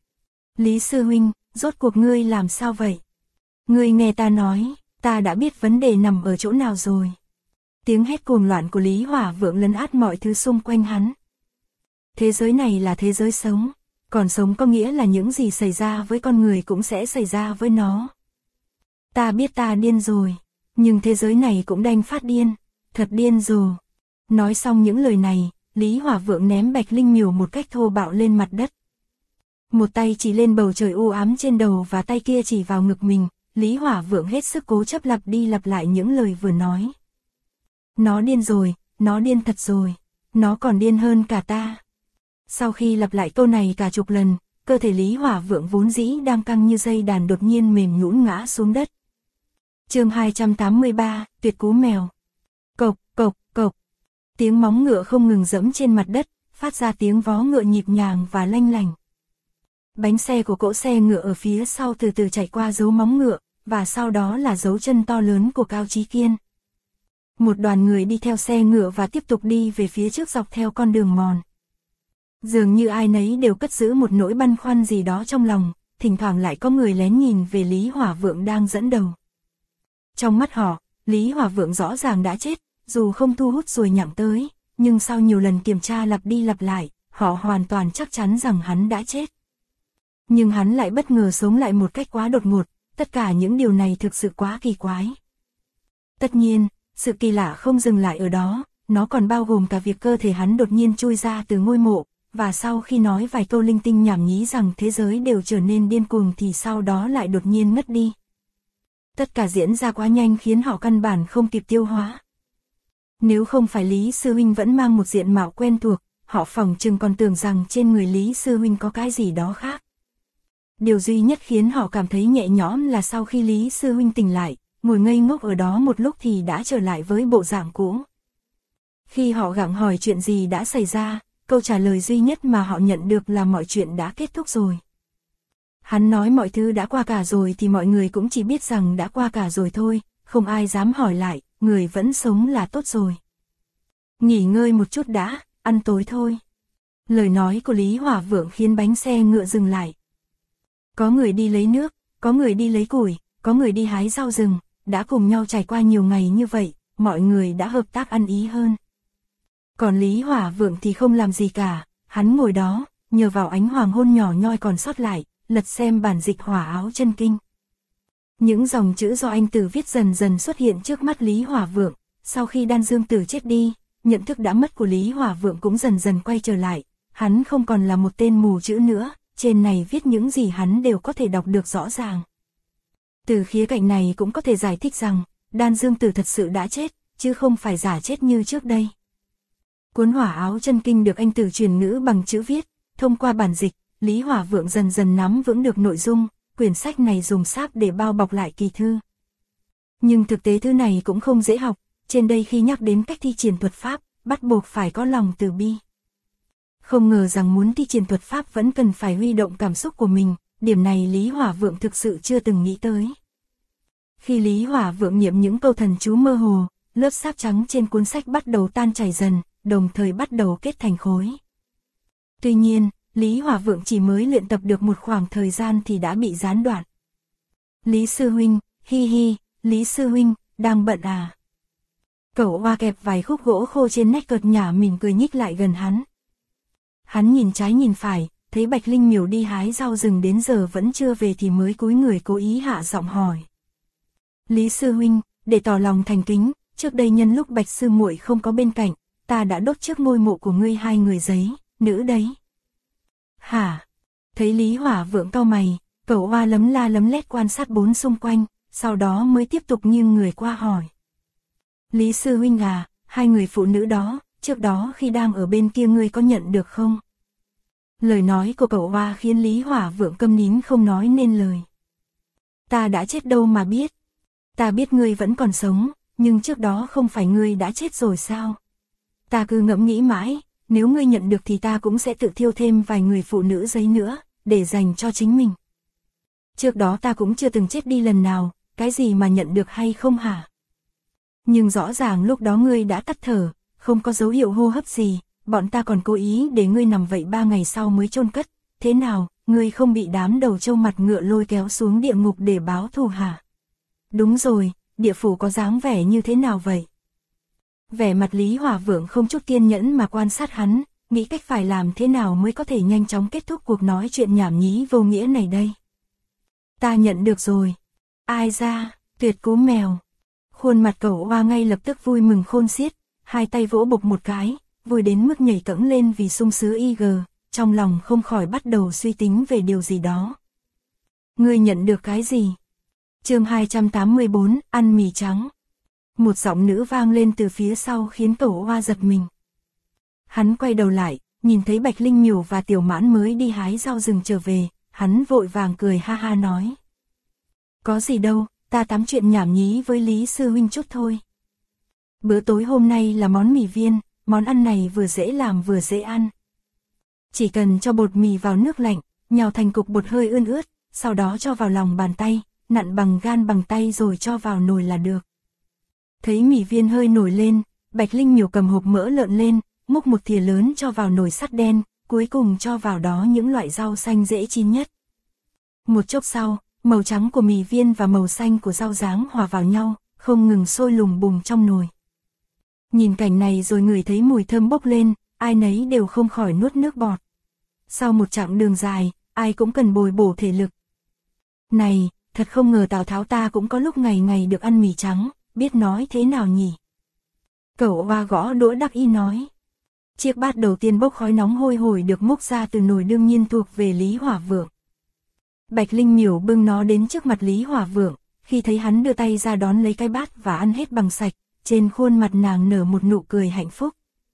Lý sư huynh, rốt cuộc ngươi làm sao vậy? Ngươi nghe ta nói, ta đã biết vấn đề nằm ở chỗ nào rồi. Tiếng hét cuồng loạn của Lý Hỏa Vượng lấn át mọi thứ xung quanh hắn. Thế giới này là thế giới sống, còn sống có nghĩa là những gì xảy ra với con người cũng sẽ xảy ra với nó. Ta biết ta điên rồi. Nhưng thế giới này cũng đành phát điên, thật điên rồ. Nói xong những lời này, Lý Hỏa Vượng ném Bạch Linh Miểu một cách thô bạo lên mặt đất. Một tay chỉ lên bầu trời u ám trên đầu và tay kia chỉ vào ngực mình, Lý Hỏa Vượng hết sức cố chấp lặp đi lặp lại những lời vừa nói. Nó điên rồi, nó điên thật rồi, nó còn điên hơn cả ta. Sau khi lặp lại câu này cả chục lần, cơ thể Lý Hỏa Vượng vốn dĩ đang căng như dây đàn đột nhiên mềm nhũn ngã xuống đất. Chương 283, tuyệt cú mèo. Cộc, cộc, cộc. Tiếng móng ngựa không ngừng giẫm trên mặt đất, phát ra tiếng vó ngựa nhịp nhàng và lanh lành. Bánh xe của cỗ xe ngựa ở phía sau từ từ chạy qua dấu móng ngựa, và sau đó là dấu chân to lớn của Cao Chí Kiên. Một đoàn người đi theo xe ngựa và tiếp tục đi về phía trước dọc theo con đường mòn. Dường như ai nấy đều cất giữ một nỗi băn khoăn gì đó trong lòng, thỉnh thoảng lại có người lén nhìn về Lý Hỏa Vượng đang dẫn đầu. Trong mắt họ, Lý Hỏa Vượng rõ ràng đã chết, dù không thu hút ruồi nhặng tới, nhưng sau nhiều lần kiểm tra lặp đi lặp lại, họ hoàn toàn chắc chắn rằng hắn đã chết. Nhưng hắn lại bất ngờ sống lại một cách quá đột ngột, tất cả những điều này thực sự quá kỳ quái. Tất nhiên, sự kỳ lạ không dừng lại ở đó, nó còn bao gồm cả việc cơ thể hắn đột nhiên chui ra từ ngôi mộ, và sau khi nói vài câu linh tinh nhảm nhí rằng thế giới đều trở nên điên cuồng thì sau đó lại đột nhiên ngất đi. Tất cả diễn ra quá nhanh khiến họ căn bản không kịp tiêu hóa. Nếu không phải Lý Sư Huynh vẫn mang một diện mạo quen thuộc, họ phỏng chừng còn tưởng rằng trên người Lý Sư Huynh có cái gì đó khác. Điều duy nhất khiến họ cảm thấy nhẹ nhõm là sau khi Lý Sư Huynh tỉnh lại, ngồi ngây ngốc ở đó một lúc thì đã trở lại với bộ dạng cũ. Khi họ gặng hỏi chuyện gì đã xảy ra, câu trả lời duy nhất mà họ nhận được là mọi chuyện đã kết thúc rồi. Hắn nói mọi thứ đã qua cả rồi thì mọi người cũng chỉ biết rằng đã qua cả rồi thôi, không ai dám hỏi lại, người vẫn sống là tốt rồi. Nghỉ ngơi một chút đã, ăn tối thôi. Lời nói của Lý Hỏa Vượng khiến bánh xe ngựa dừng lại. Có người đi lấy nước, có người đi lấy củi, có người đi hái rau rừng, đã cùng nhau trải qua nhiều ngày như vậy, mọi người đã hợp tác ăn ý hơn. Còn Lý Hỏa Vượng thì không làm gì cả, hắn ngồi đó, nhờ vào ánh hoàng hôn nhỏ nhoi còn sót lại, lật xem bản dịch Hỏa Áo Chân Kinh. Những dòng chữ do anh Tử viết dần dần xuất hiện trước mắt Lý Hỏa Vượng, sau khi Đan Dương Tử chết đi, nhận thức đã mất của Lý Hỏa Vượng cũng dần dần quay trở lại, hắn không còn là một tên mù chữ nữa, trên này viết những gì hắn đều có thể đọc được rõ ràng. Từ khía cạnh này cũng có thể giải thích rằng, Đan Dương Tử thật sự đã chết, chứ không phải giả chết như trước đây. Cuốn Hỏa Áo Chân Kinh được anh Tử truyền ngữ bằng chữ viết, thông qua bản dịch, Lý Hỏa Vượng dần dần nắm vững được nội dung, quyển sách này dùng sáp để bao bọc lại kỳ thư. Nhưng thực tế thứ này cũng không dễ học, trên đây khi nhắc đến cách thi triển thuật pháp, bắt buộc phải có lòng từ bi. Không ngờ rằng muốn thi triển thuật pháp vẫn cần phải huy động cảm xúc của mình, điểm này Lý Hỏa Vượng thực sự chưa từng nghĩ tới. Khi Lý Hỏa Vượng niệm những câu thần chú mơ hồ, lớp sáp trắng trên cuốn sách bắt đầu tan chảy dần, đồng thời bắt đầu kết thành khối. Tuy nhiên, Lý Hỏa Vượng chỉ mới luyện tập được một khoảng thời gian thì đã bị gián đoạn. Lý Sư Huynh, hi hi, Lý Sư Huynh, đang bận à? Cẩu Oa kẹp vài khúc gỗ khô trên nách cợt nhả mỉm cười nhích lại gần hắn. Hắn nhìn trái nhìn phải, thấy Bạch Linh Miểu đi hái rau rừng đến giờ vẫn chưa về thì mới cúi người cố ý hạ giọng hỏi. Lý Sư Huynh, để tỏ lòng thành kính, trước đây nhân lúc Bạch Sư muội không có bên cạnh, ta đã đốt trước ngôi mộ của ngươi 2 người giấy, nữ đấy. Hả? Thấy Lý Hỏa Vượng cau mày, Cẩu Oa lấm la lấm lét quan sát bốn xung quanh, sau đó mới tiếp tục nghiêng người qua hỏi. Lý Sư Huynh à, 2 người phụ nữ đó, trước đó khi đang ở bên kia ngươi có nhận được không? Lời nói của Cẩu Oa khiến Lý Hỏa Vượng câm nín không nói nên lời. Ta đã chết đâu mà biết. Ta biết ngươi vẫn còn sống, nhưng trước đó không phải ngươi đã chết rồi sao? Ta cứ ngẫm nghĩ mãi, nếu ngươi nhận được thì ta cũng sẽ tự thiêu thêm vài người phụ nữ giấy nữa, để dành cho chính mình. Trước đó ta cũng chưa từng chết đi lần nào, cái gì mà nhận được hay không hả? Nhưng rõ ràng lúc đó ngươi đã tắt thở, không có dấu hiệu hô hấp gì, bọn ta còn cố ý để ngươi nằm vậy 3 ngày sau mới chôn cất, thế nào, ngươi không bị đám đầu trâu mặt ngựa lôi kéo xuống địa ngục để báo thù hả? Đúng rồi, địa phủ có dáng vẻ như thế nào vậy? Vẻ mặt Lý Hỏa Vượng không chút kiên nhẫn mà quan sát hắn, nghĩ cách phải làm thế nào mới có thể nhanh chóng kết thúc cuộc nói chuyện nhảm nhí vô nghĩa này đây. Ta nhận được rồi. Ai ra, tuyệt cú mèo. Khuôn mặt Cẩu Oa ngay lập tức vui mừng khôn xiết, hai tay vỗ bục một cái, vui đến mức nhảy cẫng lên vì sung sướng IG, trong lòng không khỏi bắt đầu suy tính về điều gì đó. Ngươi nhận được cái gì? Chương 284, ăn mì trắng. Một giọng nữ vang lên từ phía sau khiến Cẩu Oa giật mình. Hắn quay đầu lại, nhìn thấy Bạch Linh Miểu và Tiểu Mãn mới đi hái rau rừng trở về, hắn vội vàng cười ha ha nói. Có gì đâu, ta tám chuyện nhảm nhí với Lý sư huynh chút thôi. Bữa tối hôm nay là món mì viên, món ăn này vừa dễ làm vừa dễ ăn. Chỉ cần cho bột mì vào nước lạnh, nhào thành cục bột hơi ươn ướt, sau đó cho vào lòng bàn tay, nặn bằng gan bằng tay rồi cho vào nồi là được. Thấy mì viên hơi nổi lên, Bạch Linh Miểu cầm hộp mỡ lợn lên, múc một thìa lớn cho vào nồi sắt đen, cuối cùng cho vào đó những loại rau xanh dễ chín nhất. Một chốc sau, màu trắng của mì viên và màu xanh của rau ráng hòa vào nhau, không ngừng sôi lùng bùng trong nồi. Nhìn cảnh này rồi ngửi thấy mùi thơm bốc lên, ai nấy đều không khỏi nuốt nước bọt. Sau một chặng đường dài, ai cũng cần bồi bổ thể lực. Này, thật không ngờ Tào Tháo ta cũng có lúc ngày ngày được ăn mì trắng, biết nói thế nào nhỉ? Cẩu Oa gõ đũa đắc ý nói. Chiếc bát đầu tiên bốc khói nóng hôi hổi được múc ra từ nồi đương nhiên thuộc về Lý Hỏa Vượng. Bạch Linh Miểu bưng nó đến trước mặt Lý Hỏa Vượng, khi thấy hắn đưa tay ra đón lấy cái bát và ăn hết bằng sạch, trên khuôn mặt nàng nở một nụ cười hạnh phúc.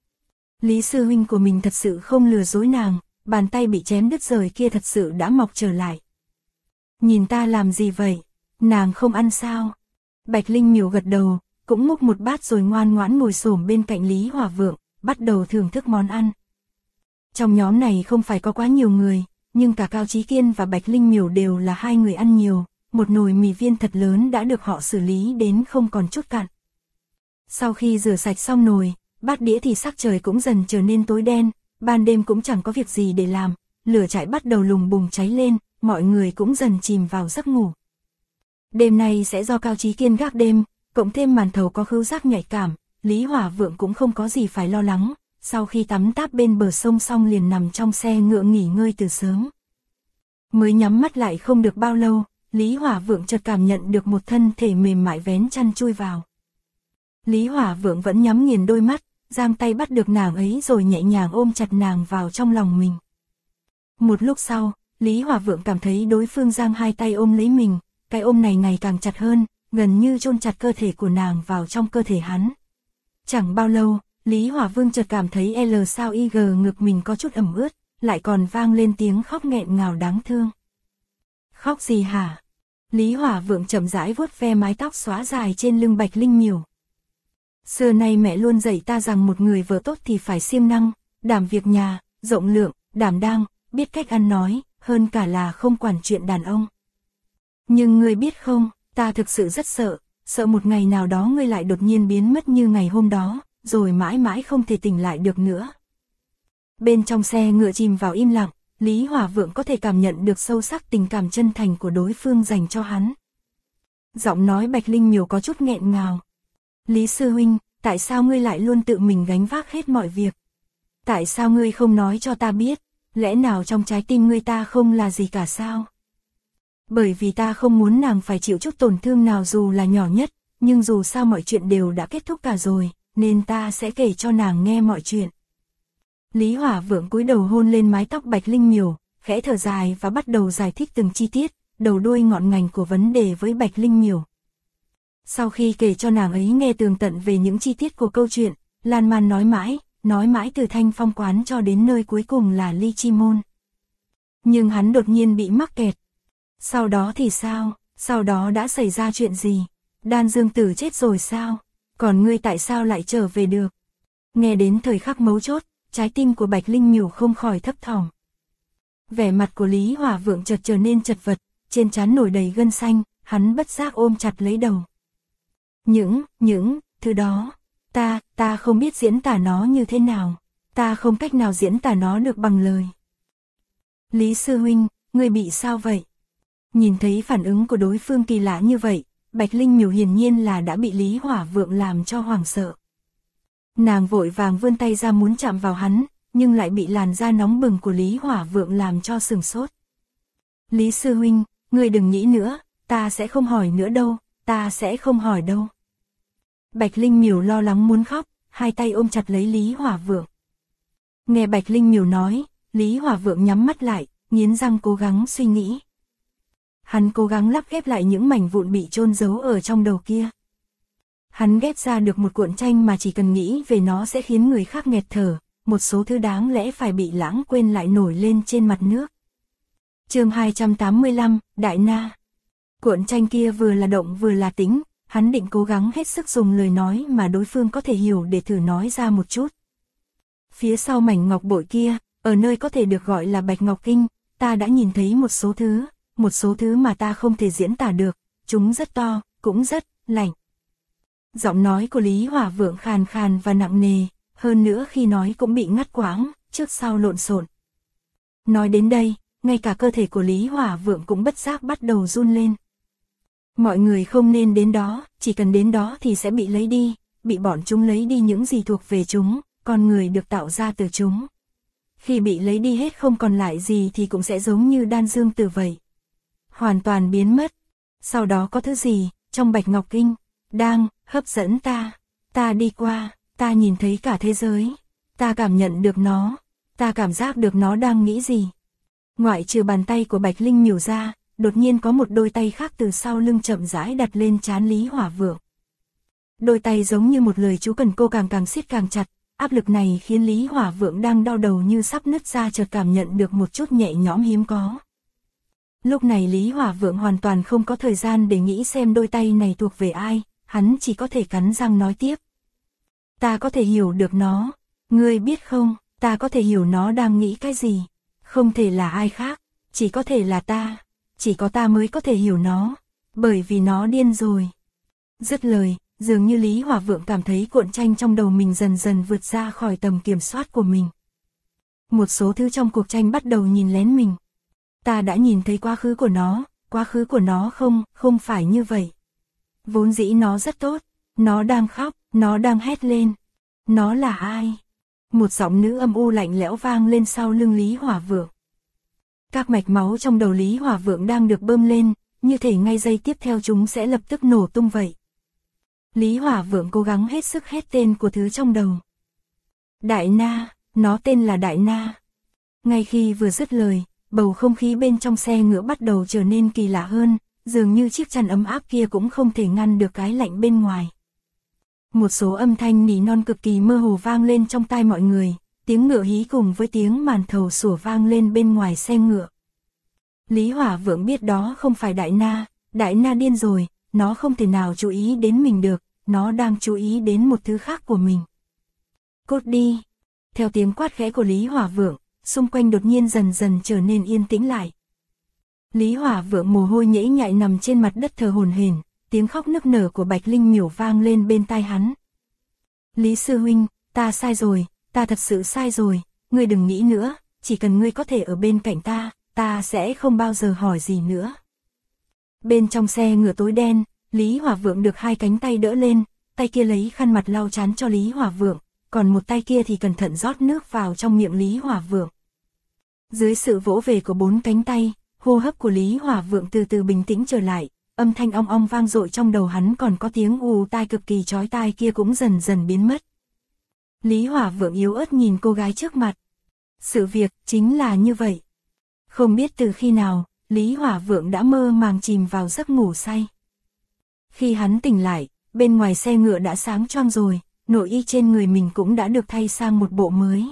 Lý sư huynh của mình thật sự không lừa dối nàng, bàn tay bị chém đứt rời kia thật sự đã mọc trở lại. Nhìn ta làm gì vậy? Nàng không ăn sao? Bạch Linh Miểu gật đầu, cũng múc một bát rồi ngoan ngoãn ngồi xổm bên cạnh Lý Hỏa Vượng, bắt đầu thưởng thức món ăn. Trong nhóm này không phải có quá nhiều người, nhưng cả Cao Chí Kiên và Bạch Linh Miểu đều là hai người ăn nhiều, một nồi mì viên thật lớn đã được họ xử lý đến không còn chút cặn. Sau khi rửa sạch xong nồi, bát đĩa thì sắc trời cũng dần trở nên tối đen, ban đêm cũng chẳng có việc gì để làm, lửa trại bắt đầu lùng bùng cháy lên, mọi người cũng dần chìm vào giấc ngủ. Đêm nay sẽ do Cao Chí Kiên gác đêm, cộng thêm Màn Thầu có khứu giác nhạy cảm, Lý Hỏa Vượng cũng không có gì phải lo lắng, sau khi tắm táp bên bờ sông xong liền nằm trong xe ngựa nghỉ ngơi từ sớm. Mới nhắm mắt lại không được bao lâu, Lý Hỏa Vượng chợt cảm nhận được một thân thể mềm mại vén chăn chui vào. Lý Hỏa Vượng vẫn nhắm nghiền đôi mắt, giang tay bắt được nàng ấy rồi nhẹ nhàng ôm chặt nàng vào trong lòng mình. Một lúc sau, Lý Hỏa Vượng cảm thấy đối phương giang hai tay ôm lấy mình, cái ôm này ngày càng chặt hơn, gần như chôn chặt cơ thể của nàng vào trong cơ thể hắn. Chẳng bao lâu, Lý Hỏa Vương chợt cảm thấy L sao IG ngực mình có chút ẩm ướt, lại còn vang lên tiếng khóc nghẹn ngào đáng thương. Khóc gì hả? Lý Hỏa Vượng chậm rãi vuốt ve mái tóc xóa dài trên lưng Bạch Linh Miểu. Xưa nay mẹ luôn dạy ta rằng một người vợ tốt thì phải siêng năng, đảm việc nhà, rộng lượng, đảm đang, biết cách ăn nói, hơn cả là không quản chuyện đàn ông. Nhưng ngươi biết không, ta thực sự rất sợ một ngày nào đó ngươi lại đột nhiên biến mất như ngày hôm đó, rồi mãi mãi không thể tỉnh lại được nữa. Bên trong xe ngựa chìm vào im lặng, Lý Hỏa Vượng có thể cảm nhận được sâu sắc tình cảm chân thành của đối phương dành cho hắn. Giọng nói Bạch Linh Miểu có chút nghẹn ngào. Lý sư huynh, tại sao ngươi lại luôn tự mình gánh vác hết mọi việc? Tại sao ngươi không nói cho ta biết, lẽ nào trong trái tim ngươi ta không là gì cả sao? Bởi vì ta không muốn nàng phải chịu chút tổn thương nào dù là nhỏ nhất, nhưng dù sao mọi chuyện đều đã kết thúc cả rồi, nên ta sẽ kể cho nàng nghe mọi chuyện. Lý Hỏa Vượng cúi đầu hôn lên mái tóc Bạch Linh Miểu, khẽ thở dài và bắt đầu giải thích từng chi tiết, đầu đuôi ngọn ngành của vấn đề với Bạch Linh Miểu. Sau khi kể cho nàng ấy nghe tường tận về những chi tiết của câu chuyện, lan man nói mãi từ Thanh Phong quán cho đến nơi cuối cùng là Ly Chi Môn. Nhưng hắn đột nhiên bị mắc kẹt. Sau đó thì sao? Sau đó đã xảy ra chuyện gì? Đan Dương Tử chết rồi sao? Còn ngươi tại sao lại trở về được? Nghe đến thời khắc mấu chốt, trái tim của Bạch Linh Miểu không khỏi thấp thỏm. Vẻ mặt của Lý Hỏa Vượng chợt trở nên chật vật, trên trán nổi đầy gân xanh, hắn bất giác ôm chặt lấy đầu. Những thứ đó, ta không biết diễn tả nó như thế nào, ta không cách nào diễn tả nó được bằng lời. Lý sư huynh, ngươi bị sao vậy? Nhìn thấy phản ứng của đối phương kỳ lạ như vậy, Bạch Linh Miểu hiển nhiên là đã bị Lý Hỏa Vượng làm cho hoảng sợ. Nàng vội vàng vươn tay ra muốn chạm vào hắn, nhưng lại bị làn da nóng bừng của Lý Hỏa Vượng làm cho sửng sốt. Lý sư huynh, ngươi đừng nghĩ nữa, ta sẽ không hỏi nữa đâu, ta sẽ không hỏi đâu. Bạch Linh Miểu lo lắng muốn khóc, hai tay ôm chặt lấy Lý Hỏa Vượng. Nghe Bạch Linh Miểu nói, Lý Hỏa Vượng nhắm mắt lại, nghiến răng cố gắng suy nghĩ. Hắn cố gắng lắp ghép lại những mảnh vụn bị chôn giấu ở trong đầu kia. Hắn ghép ra được một cuộn tranh mà chỉ cần nghĩ về nó sẽ khiến người khác nghẹt thở, một số thứ đáng lẽ phải bị lãng quên lại nổi lên trên mặt nước. Chương 285, Đại Na. Cuộn tranh kia vừa là động vừa là tĩnh, hắn định cố gắng hết sức dùng lời nói mà đối phương có thể hiểu để thử nói ra một chút. Phía sau mảnh ngọc bội kia, ở nơi có thể được gọi là Bạch Ngọc Kinh, ta đã nhìn thấy một số thứ mà ta không thể diễn tả được, chúng rất to, cũng rất lạnh. Giọng nói của Lý Hỏa Vượng khàn khàn và nặng nề, hơn nữa khi nói cũng bị ngắt quãng, trước sau lộn xộn. Nói đến đây, ngay cả cơ thể của Lý Hỏa Vượng cũng bất giác bắt đầu run lên. Mọi người không nên đến đó, chỉ cần đến đó thì sẽ bị lấy đi, bị bọn chúng lấy đi những gì thuộc về chúng, con người được tạo ra từ chúng. Khi bị lấy đi hết không còn lại gì thì cũng sẽ giống như Đan Dương Tử vậy. Hoàn toàn biến mất. Sau đó có thứ gì, trong Bạch Ngọc Kinh, đang hấp dẫn ta. Ta đi qua, ta nhìn thấy cả thế giới. Ta cảm nhận được nó. Ta cảm giác được nó đang nghĩ gì. Ngoại trừ bàn tay của Bạch Linh Miểu ra, đột nhiên có một đôi tay khác từ sau lưng chậm rãi đặt lên trán Lý Hỏa Vượng. Đôi tay giống như một lời chú cần cô càng siết càng chặt, áp lực này khiến Lý Hỏa Vượng đang đau đầu như sắp nứt ra chợt cảm nhận được một chút nhẹ nhõm hiếm có. Lúc này Lý Hỏa Vượng hoàn toàn không có thời gian để nghĩ xem đôi tay này thuộc về ai, hắn chỉ có thể cắn răng nói tiếp. Ta có thể hiểu được nó, ngươi biết không, ta có thể hiểu nó đang nghĩ cái gì, không thể là ai khác, chỉ có thể là ta, chỉ có ta mới có thể hiểu nó, bởi vì nó điên rồi. Dứt lời, dường như Lý Hỏa Vượng cảm thấy cuộn tranh trong đầu mình dần dần vượt ra khỏi tầm kiểm soát của mình. Một số thứ trong cuộc tranh bắt đầu nhìn lén mình. Ta đã nhìn thấy quá khứ của nó không phải như vậy. Vốn dĩ nó rất tốt, nó đang khóc, nó đang hét lên. Nó là ai? Một giọng nữ âm u lạnh lẽo vang lên sau lưng Lý Hỏa Vượng. Các mạch máu trong đầu Lý Hỏa Vượng đang được bơm lên, như thể ngay giây tiếp theo chúng sẽ lập tức nổ tung vậy. Lý Hỏa Vượng cố gắng hết sức hét tên của thứ trong đầu. Đại Na, nó tên là Đại Na. Ngay khi vừa dứt lời, bầu không khí bên trong xe ngựa bắt đầu trở nên kỳ lạ hơn, dường như chiếc chăn ấm áp kia cũng không thể ngăn được cái lạnh bên ngoài. Một số âm thanh nỉ non cực kỳ mơ hồ vang lên trong tai mọi người, tiếng ngựa hí cùng với tiếng màn thầu sủa vang lên bên ngoài xe ngựa. Lý Hỏa Vượng biết đó không phải Đại Na điên rồi, nó không thể nào chú ý đến mình được, nó đang chú ý đến một thứ khác của mình. Cút đi! Theo tiếng quát khẽ của Lý Hỏa Vượng, xung quanh đột nhiên dần dần trở nên yên tĩnh lại. Lý Hỏa Vượng mồ hôi nhễ nhại nằm trên mặt đất thở hổn hển, tiếng khóc nức nở của Bạch Linh Miểu vang lên bên tai hắn. Lý sư huynh, ta sai rồi, ta thật sự sai rồi, ngươi đừng nghĩ nữa, chỉ cần ngươi có thể ở bên cạnh ta, ta sẽ không bao giờ hỏi gì nữa. Bên trong xe ngựa tối đen, Lý Hỏa Vượng được hai cánh tay đỡ lên, tay kia lấy khăn mặt lau trán cho Lý Hỏa Vượng, còn một tay kia thì cẩn thận rót nước vào trong miệng Lý Hỏa Vượng. Dưới sự vỗ về của bốn cánh tay, hô hấp của Lý Hỏa Vượng từ từ bình tĩnh trở lại, âm thanh ong ong vang dội trong đầu hắn còn có tiếng ù tai cực kỳ chói tai kia cũng dần dần biến mất. Lý Hỏa Vượng yếu ớt nhìn cô gái trước mặt. Sự việc chính là như vậy. Không biết từ khi nào, Lý Hỏa Vượng đã mơ màng chìm vào giấc ngủ say. Khi hắn tỉnh lại, bên ngoài xe ngựa đã sáng choang rồi, nội y trên người mình cũng đã được thay sang một bộ mới.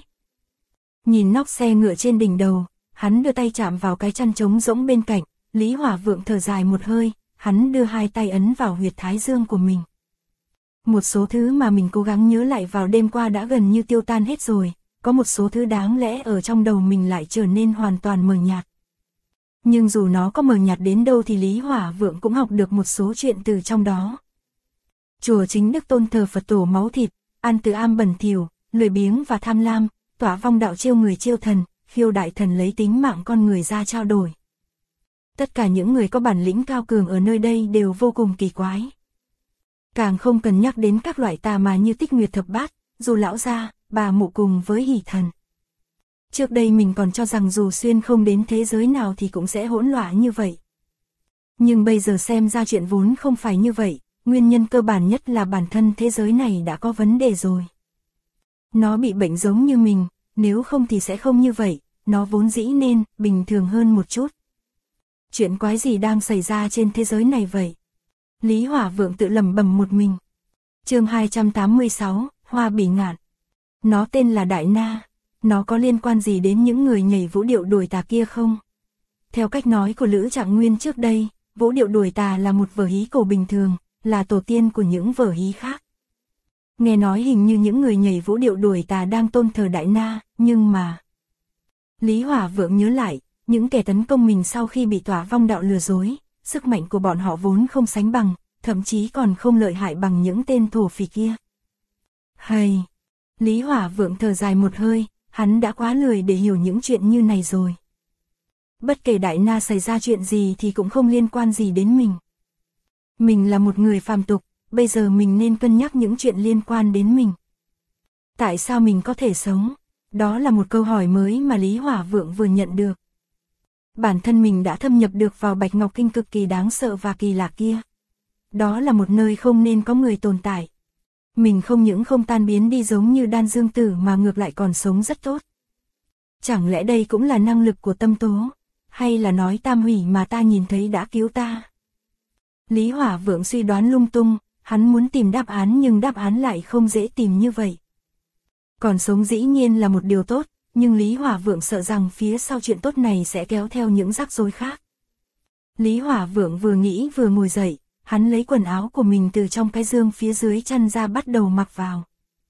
Nhìn nóc xe ngựa trên đỉnh đầu, hắn đưa tay chạm vào cái chăn trống rỗng bên cạnh, Lý Hỏa Vượng thở dài một hơi, hắn đưa hai tay ấn vào huyệt thái dương của mình. Một số thứ mà mình cố gắng nhớ lại vào đêm qua đã gần như tiêu tan hết rồi, có một số thứ đáng lẽ ở trong đầu mình lại trở nên hoàn toàn mờ nhạt. Nhưng dù nó có mờ nhạt đến đâu thì Lý Hỏa Vượng cũng học được một số chuyện từ trong đó. Chùa Chính Đức tôn thờ Phật tổ máu thịt, ăn từ am bẩn thỉu, lười biếng và tham lam, tỏa vong đạo chiêu người chiêu thần, khiêu đại thần lấy tính mạng con người ra trao đổi. Tất cả những người có bản lĩnh cao cường ở nơi đây đều vô cùng kỳ quái. Càng không cần nhắc đến các loại tà mà như Tích Nguyệt Thập Bát, Dù Lão Gia, Bà Mụ cùng với Hỷ Thần. Trước đây mình còn cho rằng dù xuyên không đến thế giới nào thì cũng sẽ hỗn loạn như vậy. Nhưng bây giờ xem ra chuyện vốn không phải như vậy, nguyên nhân cơ bản nhất là bản thân thế giới này đã có vấn đề rồi. Nó bị bệnh giống như mình, nếu không thì sẽ không như vậy, nó vốn dĩ nên bình thường hơn một chút. Chuyện quái gì đang xảy ra trên thế giới này vậy? Lý Hỏa Vượng tự lẩm bẩm một mình. Chương 286, Hoa Bỉ Ngạn. Nó tên là Đại Na, nó có liên quan gì đến những người nhảy vũ điệu đuổi tà kia không? Theo cách nói của Lữ Trạng Nguyên trước đây, vũ điệu đuổi tà là một vở hí cổ bình thường, là tổ tiên của những vở hí khác. Nghe nói hình như những người nhảy vũ điệu đuổi tà đang tôn thờ Đại Na, nhưng mà... Lý Hỏa Vượng nhớ lại, những kẻ tấn công mình sau khi bị Tỏa Vong Đạo lừa dối, sức mạnh của bọn họ vốn không sánh bằng, thậm chí còn không lợi hại bằng những tên thổ phỉ kia. Hay! Lý Hỏa Vượng thở dài một hơi, hắn đã quá lười để hiểu những chuyện như này rồi. Bất kể Đại Na xảy ra chuyện gì thì cũng không liên quan gì đến mình. Mình là một người phàm tục, bây giờ mình nên cân nhắc những chuyện liên quan đến mình. Tại sao mình có thể sống? Đó là một câu hỏi mới mà Lý Hỏa Vượng vừa nhận được. Bản thân mình đã thâm nhập được vào Bạch Ngọc Kinh cực kỳ đáng sợ và kỳ lạ kia. Đó là một nơi không nên có người tồn tại. Mình không những không tan biến đi giống như Đan Dương Tử mà ngược lại còn sống rất tốt. Chẳng lẽ đây cũng là năng lực của tâm tố, hay là nói tam hủy mà ta nhìn thấy đã cứu ta? Lý Hỏa Vượng suy đoán lung tung, hắn muốn tìm đáp án nhưng đáp án lại không dễ tìm như vậy. Còn sống dĩ nhiên là một điều tốt, nhưng Lý Hỏa Vượng sợ rằng phía sau chuyện tốt này sẽ kéo theo những rắc rối khác. Lý Hỏa Vượng vừa nghĩ vừa ngồi dậy, hắn lấy quần áo của mình từ trong cái dương phía dưới chăn ra bắt đầu mặc vào.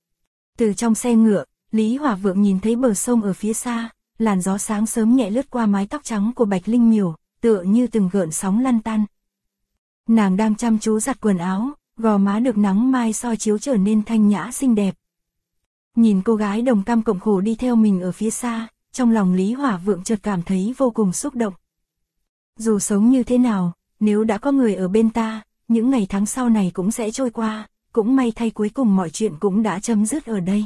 Từ trong xe ngựa, Lý Hỏa Vượng nhìn thấy bờ sông ở phía xa, làn gió sáng sớm nhẹ lướt qua mái tóc trắng của Bạch Linh Miểu, tựa như từng gợn sóng lăn tăn. Nàng đang chăm chú giặt quần áo, gò má được nắng mai soi chiếu trở nên thanh nhã xinh đẹp. Nhìn cô gái đồng cam cộng khổ đi theo mình ở phía xa, trong lòng Lý Hỏa Vượng chợt cảm thấy vô cùng xúc động. Dù sống như thế nào, nếu đã có người ở bên ta, những ngày tháng sau này cũng sẽ trôi qua, cũng may thay cuối cùng mọi chuyện cũng đã chấm dứt ở đây.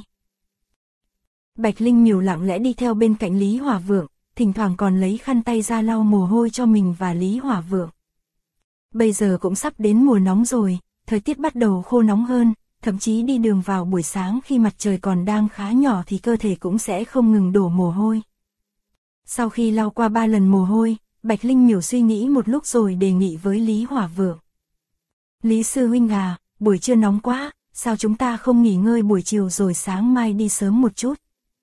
Bạch Linh Miểu lặng lẽ đi theo bên cạnh Lý Hỏa Vượng, thỉnh thoảng còn lấy khăn tay ra lau mồ hôi cho mình và Lý Hỏa Vượng. Bây giờ cũng sắp đến mùa nóng rồi, thời tiết bắt đầu khô nóng hơn, thậm chí đi đường vào buổi sáng khi mặt trời còn đang khá nhỏ thì cơ thể cũng sẽ không ngừng đổ mồ hôi. Sau khi lau qua 3 lần mồ hôi, Bạch Linh Miểu suy nghĩ một lúc rồi đề nghị với Lý Hỏa Vượng. Lý sư huynh à, buổi trưa nóng quá, sao chúng ta không nghỉ ngơi buổi chiều rồi sáng mai đi sớm một chút?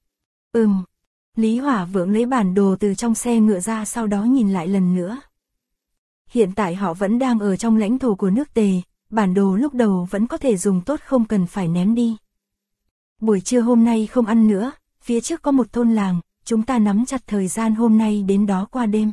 Lý Hỏa Vượng lấy bản đồ từ trong xe ngựa ra sau đó nhìn lại lần nữa. Hiện tại họ vẫn đang ở trong lãnh thổ của nước Tề, bản đồ lúc đầu vẫn có thể dùng tốt không cần phải ném đi. Buổi trưa hôm nay không ăn nữa, phía trước có một thôn làng, chúng ta nắm chặt thời gian hôm nay đến đó qua đêm.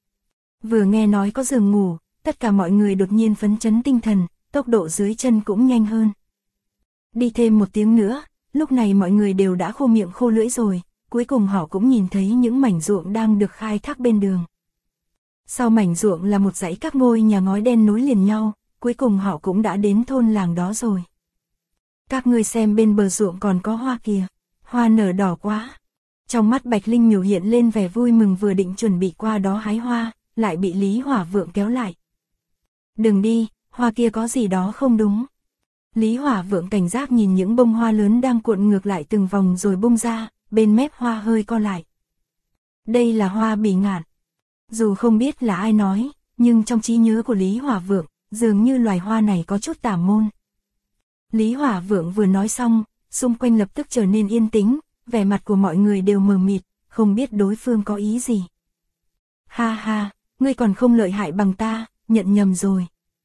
Vừa nghe nói có giường ngủ, tất cả mọi người đột nhiên phấn chấn tinh thần, tốc độ dưới chân cũng nhanh hơn. Đi thêm một tiếng nữa, lúc này mọi người đều đã khô miệng khô lưỡi rồi, cuối cùng họ cũng nhìn thấy những mảnh ruộng đang được khai thác bên đường. Sau mảnh ruộng là một dãy các ngôi nhà ngói đen nối liền nhau, cuối cùng họ cũng đã đến thôn làng đó rồi. Các ngươi xem bên bờ ruộng còn có hoa kìa, hoa nở đỏ quá. Trong mắt Bạch Linh Miểu hiện lên vẻ vui mừng, vừa định chuẩn bị qua đó hái hoa, lại bị Lý Hỏa Vượng kéo lại. Đừng đi, hoa kia có gì đó không đúng. Lý Hỏa Vượng cảnh giác nhìn những bông hoa lớn đang cuộn ngược lại từng vòng rồi bung ra, bên mép hoa hơi co lại. Đây là hoa bỉ ngạn. Dù không biết là ai nói, nhưng trong trí nhớ của Lý Hỏa Vượng, dường như loài hoa này có chút tà môn. Lý Hỏa Vượng vừa nói xong, xung quanh lập tức trở nên yên tĩnh, vẻ mặt của mọi người đều mờ mịt, không biết đối phương có ý gì. Ha ha, ngươi còn không lợi hại bằng ta, nhận nhầm rồi.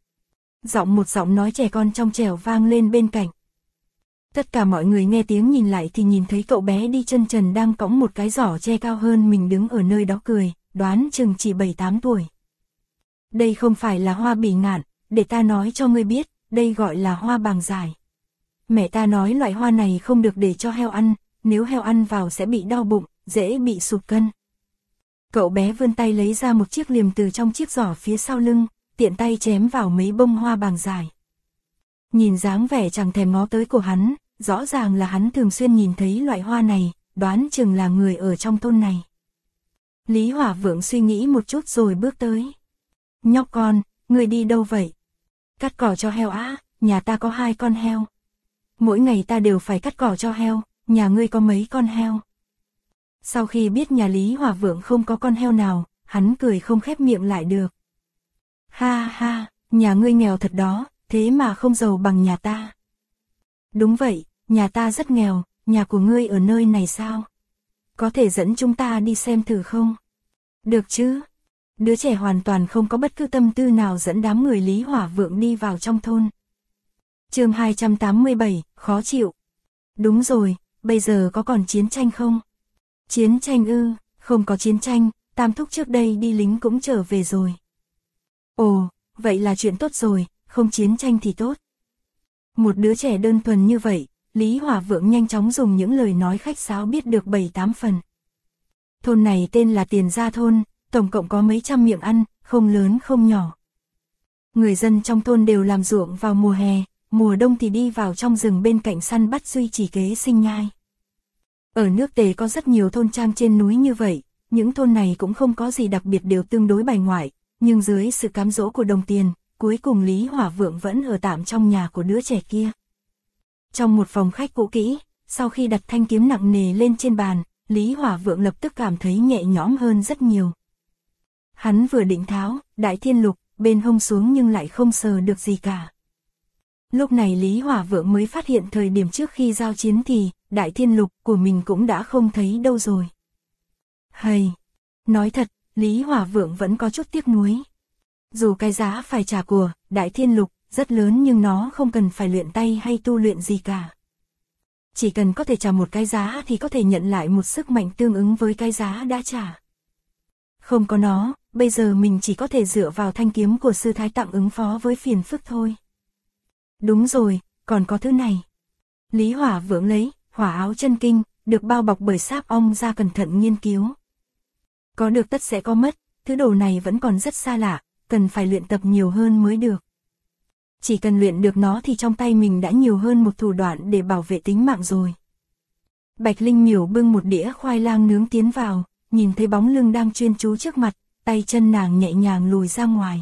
Một giọng nói trẻ con trong trẻo vang lên bên cạnh. Tất cả mọi người nghe tiếng nhìn lại thì nhìn thấy cậu bé đi chân trần đang cõng một cái giỏ tre cao hơn mình đứng ở nơi đó cười, đoán chừng chỉ 7-8 tuổi. Đây không phải là hoa bỉ ngạn, để ta nói cho ngươi biết, đây gọi là hoa bàng dài. Mẹ ta nói loại hoa này không được để cho heo ăn, nếu heo ăn vào sẽ bị đau bụng, dễ bị sụt cân. Cậu bé vươn tay lấy ra một chiếc liềm từ trong chiếc giỏ phía sau lưng, tiện tay chém vào mấy bông hoa bàng dài. Nhìn dáng vẻ chẳng thèm ngó tới của hắn, rõ ràng là hắn thường xuyên nhìn thấy loại hoa này, đoán chừng là người ở trong thôn này. Lý Hỏa Vượng suy nghĩ một chút rồi bước tới. Nhóc con, ngươi đi đâu vậy? Cắt cỏ cho heo á, nhà ta có 2 con heo. Mỗi ngày ta đều phải cắt cỏ cho heo, nhà ngươi có mấy con heo? Sau khi biết nhà Lý Hòa Vượng không có con heo nào, hắn cười không khép miệng lại được. Ha ha, nhà ngươi nghèo thật đó, thế mà không giàu bằng nhà ta. Đúng vậy, nhà ta rất nghèo, nhà của ngươi ở nơi này sao? Có thể dẫn chúng ta đi xem thử không? Được chứ? Đứa trẻ hoàn toàn không có bất cứ tâm tư nào dẫn đám người Lý Hòa Vượng đi vào trong thôn. Chương 287, khó chịu. Đúng rồi, bây giờ có còn chiến tranh không? Chiến tranh ư, không có chiến tranh, Tam thúc trước đây đi lính cũng trở về rồi. Ồ, vậy là chuyện tốt rồi, không chiến tranh thì tốt. Một đứa trẻ đơn thuần như vậy, Lý Hòa Vượng nhanh chóng dùng những lời nói khách sáo biết được 7-8 phần. Thôn này tên là Tiền Gia Thôn, tổng cộng có mấy trăm miệng ăn, không lớn không nhỏ. Người dân trong thôn đều làm ruộng vào mùa hè, mùa đông thì đi vào trong rừng bên cạnh săn bắt duy trì kế sinh nhai. Ở nước Tề có rất nhiều thôn trang trên núi như vậy, những thôn này cũng không có gì đặc biệt, đều tương đối bài ngoại, nhưng dưới sự cám dỗ của đồng tiền, cuối cùng Lý Hòa Vượng vẫn ở tạm trong nhà của đứa trẻ kia. Trong một phòng khách cũ kỹ, sau khi đặt thanh kiếm nặng nề lên trên bàn, Lý Hòa Vượng lập tức cảm thấy nhẹ nhõm hơn rất nhiều. Hắn vừa định tháo Đại Thiên Lục bên hông xuống nhưng lại không sờ được gì cả. Lúc này Lý Hòa Vượng mới phát hiện thời điểm trước khi giao chiến thì Đại Thiên Lục của mình cũng đã không thấy đâu rồi. Hây! Nói thật, Lý Hòa Vượng vẫn có chút tiếc nuối. Dù cái giá phải trả của Đại Thiên Lục rất lớn nhưng nó không cần phải luyện tay hay tu luyện gì cả. Chỉ cần có thể trả một cái giá thì có thể nhận lại một sức mạnh tương ứng với cái giá đã trả. Không có nó, bây giờ mình chỉ có thể dựa vào thanh kiếm của sư thái tặng ứng phó với phiền phức thôi. Đúng rồi, còn có thứ này. Lý Hòa Vượng lấy Hỏa Áo Chân Kinh, được bao bọc bởi sáp ong ra cẩn thận nghiên cứu. Có được tất sẽ có mất, thứ đồ này vẫn còn rất xa lạ, cần phải luyện tập nhiều hơn mới được. Chỉ cần luyện được nó thì trong tay mình đã nhiều hơn một thủ đoạn để bảo vệ tính mạng rồi. Bạch Linh Miểu bưng một đĩa khoai lang nướng tiến vào, nhìn thấy bóng lưng đang chuyên chú trước mặt, tay chân nàng nhẹ nhàng lùi ra ngoài.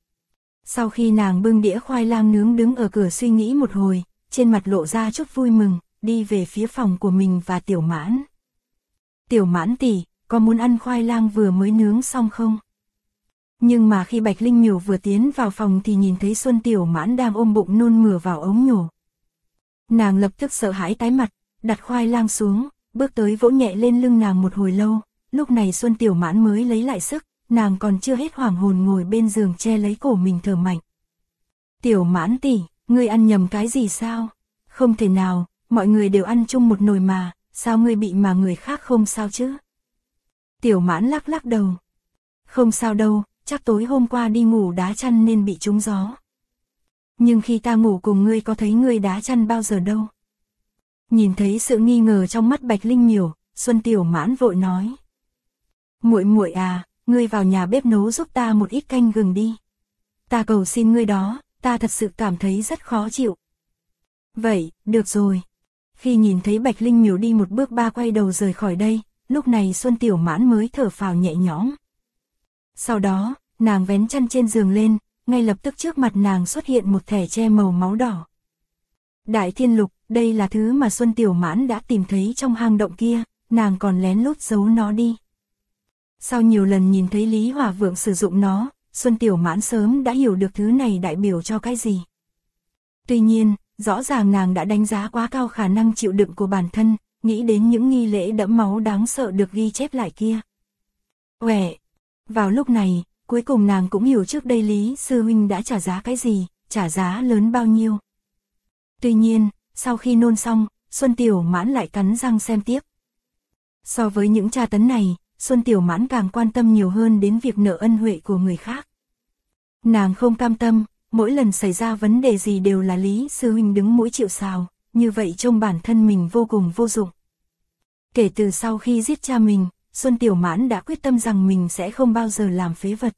Sau khi nàng bưng đĩa khoai lang nướng đứng ở cửa suy nghĩ một hồi, trên mặt lộ ra chút vui mừng, đi về phía phòng của mình và Tiểu Mãn. Tiểu Mãn tỷ, có muốn ăn khoai lang vừa mới nướng xong không? Nhưng mà khi Bạch Linh Miểu vừa tiến vào phòng thì nhìn thấy Xuân Tiểu Mãn đang ôm bụng nôn mửa vào ống nhổ. Nàng lập tức sợ hãi tái mặt, đặt khoai lang xuống, bước tới vỗ nhẹ lên lưng nàng một hồi lâu, lúc này Xuân Tiểu Mãn mới lấy lại sức, nàng còn chưa hết hoảng hồn ngồi bên giường che lấy cổ mình thở mạnh. Tiểu Mãn tỷ, ngươi ăn nhầm cái gì sao? Không thể nào, mọi người đều ăn chung một nồi mà, sao ngươi bị mà người khác không sao chứ? Tiểu Mãn lắc lắc đầu. Không sao đâu, chắc tối hôm qua đi ngủ đá chăn nên bị trúng gió. Nhưng khi ta ngủ cùng ngươi có thấy ngươi đá chăn bao giờ đâu. Nhìn thấy sự nghi ngờ trong mắt Bạch Linh Miểu, Xuân Tiểu Mãn vội nói. Muội muội à, ngươi vào nhà bếp nấu giúp ta một ít canh gừng đi. Ta cầu xin ngươi đó, ta thật sự cảm thấy rất khó chịu. Vậy, được rồi. Khi nhìn thấy Bạch Linh Miểu đi một bước ba quay đầu rời khỏi đây, lúc này Xuân Tiểu Mãn mới thở phào nhẹ nhõm. Sau đó, nàng vén chăn trên giường lên, ngay lập tức trước mặt nàng xuất hiện một thẻ tre màu máu đỏ. Đại Thiên Lục, đây là thứ mà Xuân Tiểu Mãn đã tìm thấy trong hang động kia, nàng còn lén lút giấu nó đi. Sau nhiều lần nhìn thấy Lý Hòa Vượng sử dụng nó, Xuân Tiểu Mãn sớm đã hiểu được thứ này đại biểu cho cái gì. Tuy nhiên, rõ ràng nàng đã đánh giá quá cao khả năng chịu đựng của bản thân, nghĩ đến những nghi lễ đẫm máu đáng sợ được ghi chép lại kia. Uể! Vào lúc này, cuối cùng nàng cũng hiểu trước đây Lý Sư Huynh đã trả giá cái gì, trả giá lớn bao nhiêu. Tuy nhiên, sau khi nôn xong, Xuân Tiểu Mãn lại cắn răng xem tiếp. So với những tra tấn này, Xuân Tiểu Mãn càng quan tâm nhiều hơn đến việc nợ ân huệ của người khác. Nàng không cam tâm, mỗi lần xảy ra vấn đề gì đều là Lý Sư Huynh đứng mũi chịu sào, như vậy trông bản thân mình vô cùng vô dụng. Kể từ sau khi giết cha mình, Xuân Tiểu Mãn đã quyết tâm rằng mình sẽ không bao giờ làm phế vật.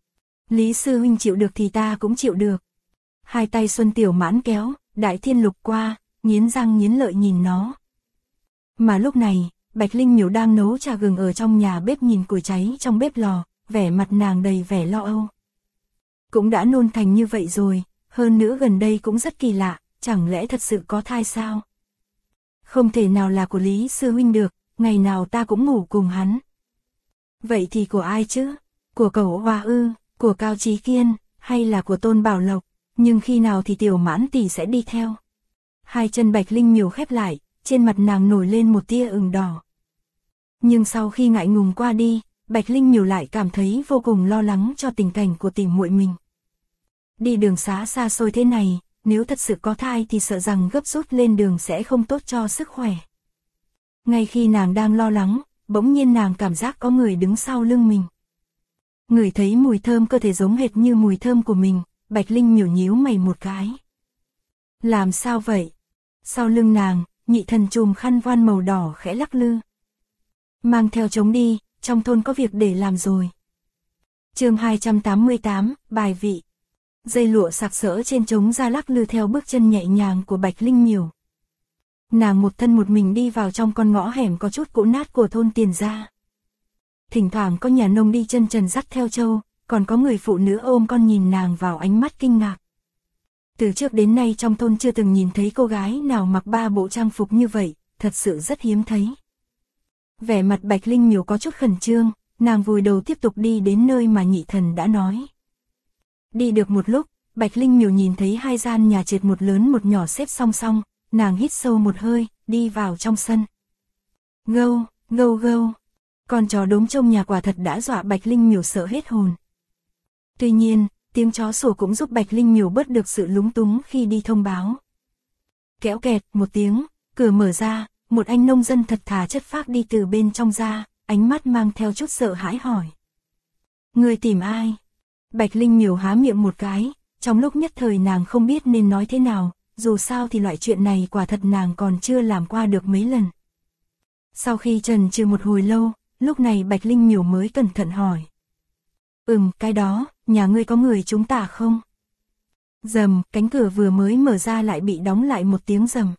Lý Sư Huynh chịu được thì ta cũng chịu được. Hai tay Xuân Tiểu Mãn kéo Đại Thiên Lục qua, nghiến răng nghiến lợi nhìn nó. Mà lúc này, Bạch Linh Miểu đang nấu trà gừng ở trong nhà bếp nhìn củi cháy trong bếp lò, vẻ mặt nàng đầy vẻ lo âu. Cũng đã nôn thành như vậy rồi, hơn nữa gần đây cũng rất kỳ lạ, chẳng lẽ thật sự có thai sao? Không thể nào là của Lý Sư Huynh được, ngày nào ta cũng ngủ cùng hắn. Vậy thì của ai chứ? Của cậu Hoa ư, của Cao Chí Kiên, hay là của Tôn Bảo Lộc? Nhưng khi nào thì Tiểu Mãn tỷ sẽ đi theo? Hai chân Bạch Linh Miểu khép lại, trên mặt nàng nổi lên một tia ửng đỏ. Nhưng sau khi ngại ngùng qua đi, Bạch Linh Miểu lại cảm thấy vô cùng lo lắng cho tình cảnh của tỷ muội mình. Đi đường xá xa xôi thế này, nếu thật sự có thai thì sợ rằng gấp rút lên đường sẽ không tốt cho sức khỏe. Ngay khi nàng đang lo lắng, bỗng nhiên nàng cảm giác có người đứng sau lưng mình. Ngửi thấy mùi thơm cơ thể giống hệt như mùi thơm của mình, Bạch Linh Miểu nhíu mày một cái. Làm sao vậy? Sau lưng nàng, Nhị Thần chùm khăn voan màu đỏ khẽ lắc lư. Mang theo trống đi, trong thôn có việc để làm rồi. Chương 288, bài vị. Dây lụa sặc sỡ trên trống ra lắc lư theo bước chân nhẹ nhàng của Bạch Linh Miểu. Nàng một thân một mình đi vào trong con ngõ hẻm có chút cũ nát của thôn Tiền Gia. Thỉnh thoảng có nhà nông đi chân trần dắt theo trâu, còn có người phụ nữ ôm con nhìn nàng vào ánh mắt kinh ngạc. Từ trước đến nay trong thôn chưa từng nhìn thấy cô gái nào mặc 3 bộ trang phục như vậy, thật sự rất hiếm thấy. Vẻ mặt Bạch Linh Miểu có chút khẩn trương, nàng vùi đầu tiếp tục đi đến nơi mà Nhị Thần đã nói. Đi được một lúc, Bạch Linh Miểu nhìn thấy hai gian nhà trệt một lớn một nhỏ xếp song song, nàng hít sâu một hơi, đi vào trong sân. Gâu, gâu gâu, con chó đốm trông nhà quả thật đã dọa Bạch Linh Miểu sợ hết hồn. Tuy nhiên, tiếng chó sủa cũng giúp Bạch Linh Miểu bớt được sự lúng túng khi đi thông báo. Kéo kẹt một tiếng, cửa mở ra, một anh nông dân thật thà chất phác đi từ bên trong ra, ánh mắt mang theo chút sợ hãi hỏi. Người tìm ai? Bạch Linh Miểu há miệng một cái, trong lúc nhất thời nàng không biết nên nói thế nào, dù sao thì loại chuyện này quả thật nàng còn chưa làm qua được mấy lần. Sau khi chần chừ một hồi lâu, lúc này Bạch Linh Miểu mới cẩn thận hỏi. Cái đó, nhà ngươi có người chúng ta không? Rầm, cánh cửa vừa mới mở ra lại bị đóng lại một tiếng rầm.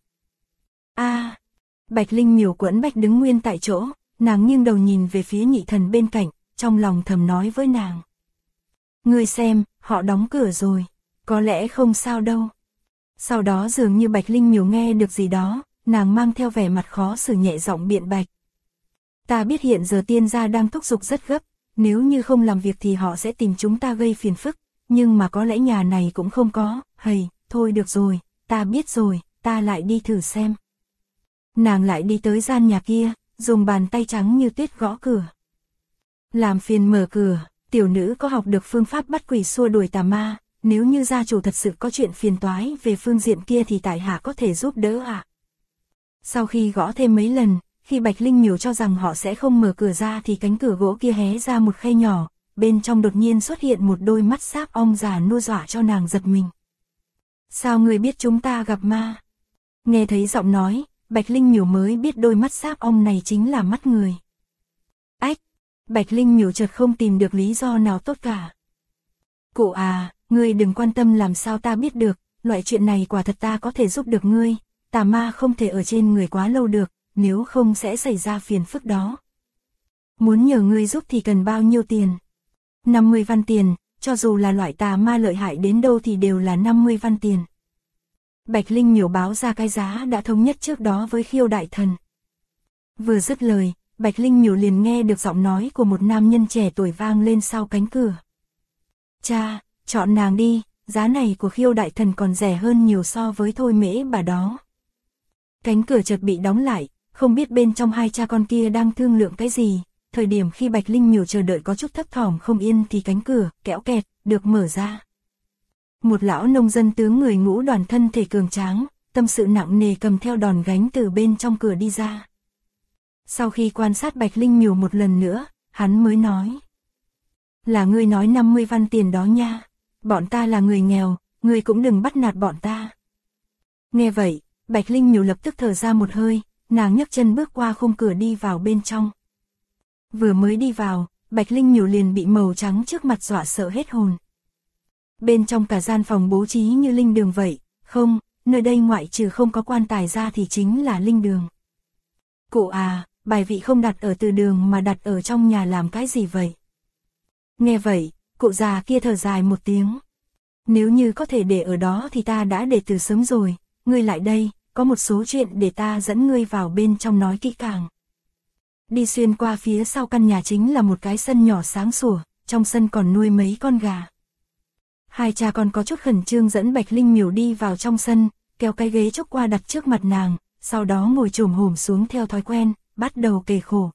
Bạch Linh Miểu quẫn bách đứng nguyên tại chỗ, nàng nghiêng đầu nhìn về phía Nhị Thần bên cạnh, trong lòng thầm nói với nàng. Ngươi xem, họ đóng cửa rồi, có lẽ không sao đâu. Sau đó dường như Bạch Linh Miểu nghe được gì đó, nàng mang theo vẻ mặt khó xử nhẹ giọng biện bạch. Ta biết hiện giờ Tiên gia đang thúc giục rất gấp, nếu như không làm việc thì họ sẽ tìm chúng ta gây phiền phức, nhưng mà có lẽ nhà này cũng không có, thôi được rồi, ta biết rồi, ta lại đi thử xem. Nàng lại đi tới gian nhà kia, dùng bàn tay trắng như tuyết gõ cửa. Làm phiền mở cửa, tiểu nữ có học được phương pháp bắt quỷ xua đuổi tà ma, nếu như gia chủ thật sự có chuyện phiền toái về phương diện kia thì tại hạ có thể giúp đỡ ạ. Sau khi gõ thêm mấy lần, khi Bạch Linh Miểu cho rằng họ sẽ không mở cửa ra thì cánh cửa gỗ kia hé ra một khe nhỏ, bên trong đột nhiên xuất hiện một đôi mắt sáp ong già nua dọa cho nàng giật mình. Sao người biết chúng ta gặp ma? Nghe thấy giọng nói, Bạch Linh Miểu mới biết đôi mắt sáp ong này chính là mắt người. Bạch Linh Miểu chợt không tìm được lý do nào tốt cả. Cụ à, ngươi đừng quan tâm làm sao ta biết được, loại chuyện này quả thật ta có thể giúp được ngươi, tà ma không thể ở trên người quá lâu được, nếu không sẽ xảy ra phiền phức đó. Muốn nhờ ngươi giúp thì cần bao nhiêu tiền? 50 văn tiền, cho dù là loại tà ma lợi hại đến đâu thì đều là 50 văn tiền. Bạch Linh Miểu báo ra cái giá đã thống nhất trước đó với Khiêu Đại Thần. Vừa dứt lời, Bạch Linh Miểu liền nghe được giọng nói của một nam nhân trẻ tuổi vang lên sau cánh cửa. Cha, chọn nàng đi, giá này của Khiêu Đại Thần còn rẻ hơn nhiều so với Thôi Mễ bà đó. Cánh cửa chợt bị đóng lại, không biết bên trong hai cha con kia đang thương lượng cái gì. Thời điểm khi Bạch Linh Miểu chờ đợi có chút thấp thỏm không yên thì cánh cửa, kéo kẹt, được mở ra. Một lão nông dân tướng người ngũ đoàn thân thể cường tráng, tâm sự nặng nề cầm theo đòn gánh từ bên trong cửa đi ra. Sau khi quan sát Bạch Linh Miểu một lần nữa, hắn mới nói. Là ngươi nói 50 văn tiền đó nha, bọn ta là người nghèo, ngươi cũng đừng bắt nạt bọn ta. Nghe vậy, Bạch Linh Miểu lập tức thở ra một hơi, nàng nhấc chân bước qua khung cửa đi vào bên trong. Vừa mới đi vào, Bạch Linh Miểu liền bị màu trắng trước mặt dọa sợ hết hồn. Bên trong cả gian phòng bố trí như linh đường vậy, không, nơi đây ngoại trừ không có quan tài ra thì chính là linh đường. Cụ à, bài vị không đặt ở từ đường mà đặt ở trong nhà làm cái gì vậy? Nghe vậy, cụ già kia thở dài một tiếng. Nếu như có thể để ở đó thì ta đã để từ sớm rồi, ngươi lại đây, có một số chuyện để ta dẫn ngươi vào bên trong nói kỹ càng. Đi xuyên qua phía sau căn nhà chính là một cái sân nhỏ sáng sủa, trong sân còn nuôi mấy con gà. Hai cha con có chút khẩn trương dẫn Bạch Linh Miểu đi vào trong sân, kéo cái ghế trúc qua đặt trước mặt nàng, sau đó ngồi chồm hổm xuống theo thói quen, bắt đầu kể khổ.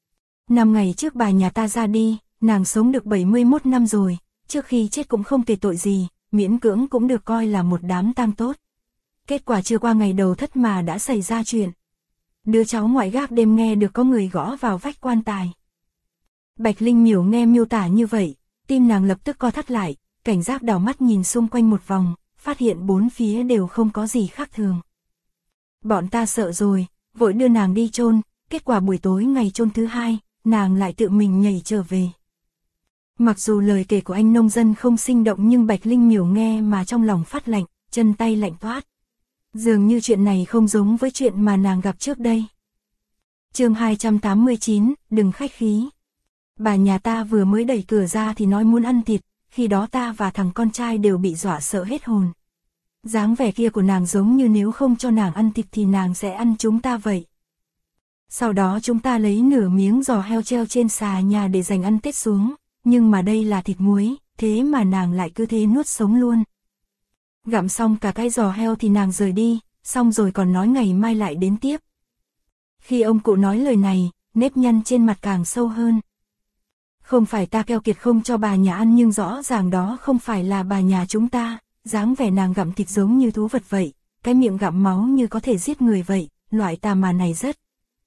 5 ngày trước bà nhà ta ra đi, nàng sống được 71 năm rồi, trước khi chết cũng không kể tội gì, miễn cưỡng cũng được coi là một đám tang tốt. Kết quả chưa qua ngày đầu thất mà đã xảy ra chuyện. Đứa cháu ngoại gác đêm nghe được có người gõ vào vách quan tài. Bạch Linh Miểu nghe miêu tả như vậy, tim nàng lập tức co thắt lại, cảnh giác đảo mắt nhìn xung quanh một vòng, phát hiện bốn phía đều không có gì khác thường. Bọn ta sợ rồi, vội đưa nàng đi chôn, kết quả buổi tối ngày chôn thứ hai, nàng lại tự mình nhảy trở về. Mặc dù lời kể của anh nông dân không sinh động nhưng Bạch Linh Miểu nghe mà trong lòng phát lạnh, chân tay lạnh toát. Dường như chuyện này không giống với chuyện mà nàng gặp trước đây. Chương 289, đừng khách khí. Bà nhà ta vừa mới đẩy cửa ra thì nói muốn ăn thịt, khi đó ta và thằng con trai đều bị dọa sợ hết hồn. Dáng vẻ kia của nàng giống như nếu không cho nàng ăn thịt thì nàng sẽ ăn chúng ta vậy. Sau đó chúng ta lấy nửa miếng giò heo treo trên xà nhà để dành ăn Tết xuống, nhưng mà đây là thịt muối, thế mà nàng lại cứ thế nuốt sống luôn. Gặm xong cả cái giò heo thì nàng rời đi, xong rồi còn nói ngày mai lại đến tiếp. Khi ông cụ nói lời này, nếp nhăn trên mặt càng sâu hơn. Không phải ta keo kiệt không cho bà nhà ăn nhưng rõ ràng đó không phải là bà nhà chúng ta, dáng vẻ nàng gặm thịt giống như thú vật vậy, cái miệng gặm máu như có thể giết người vậy, loại tà mà này rất.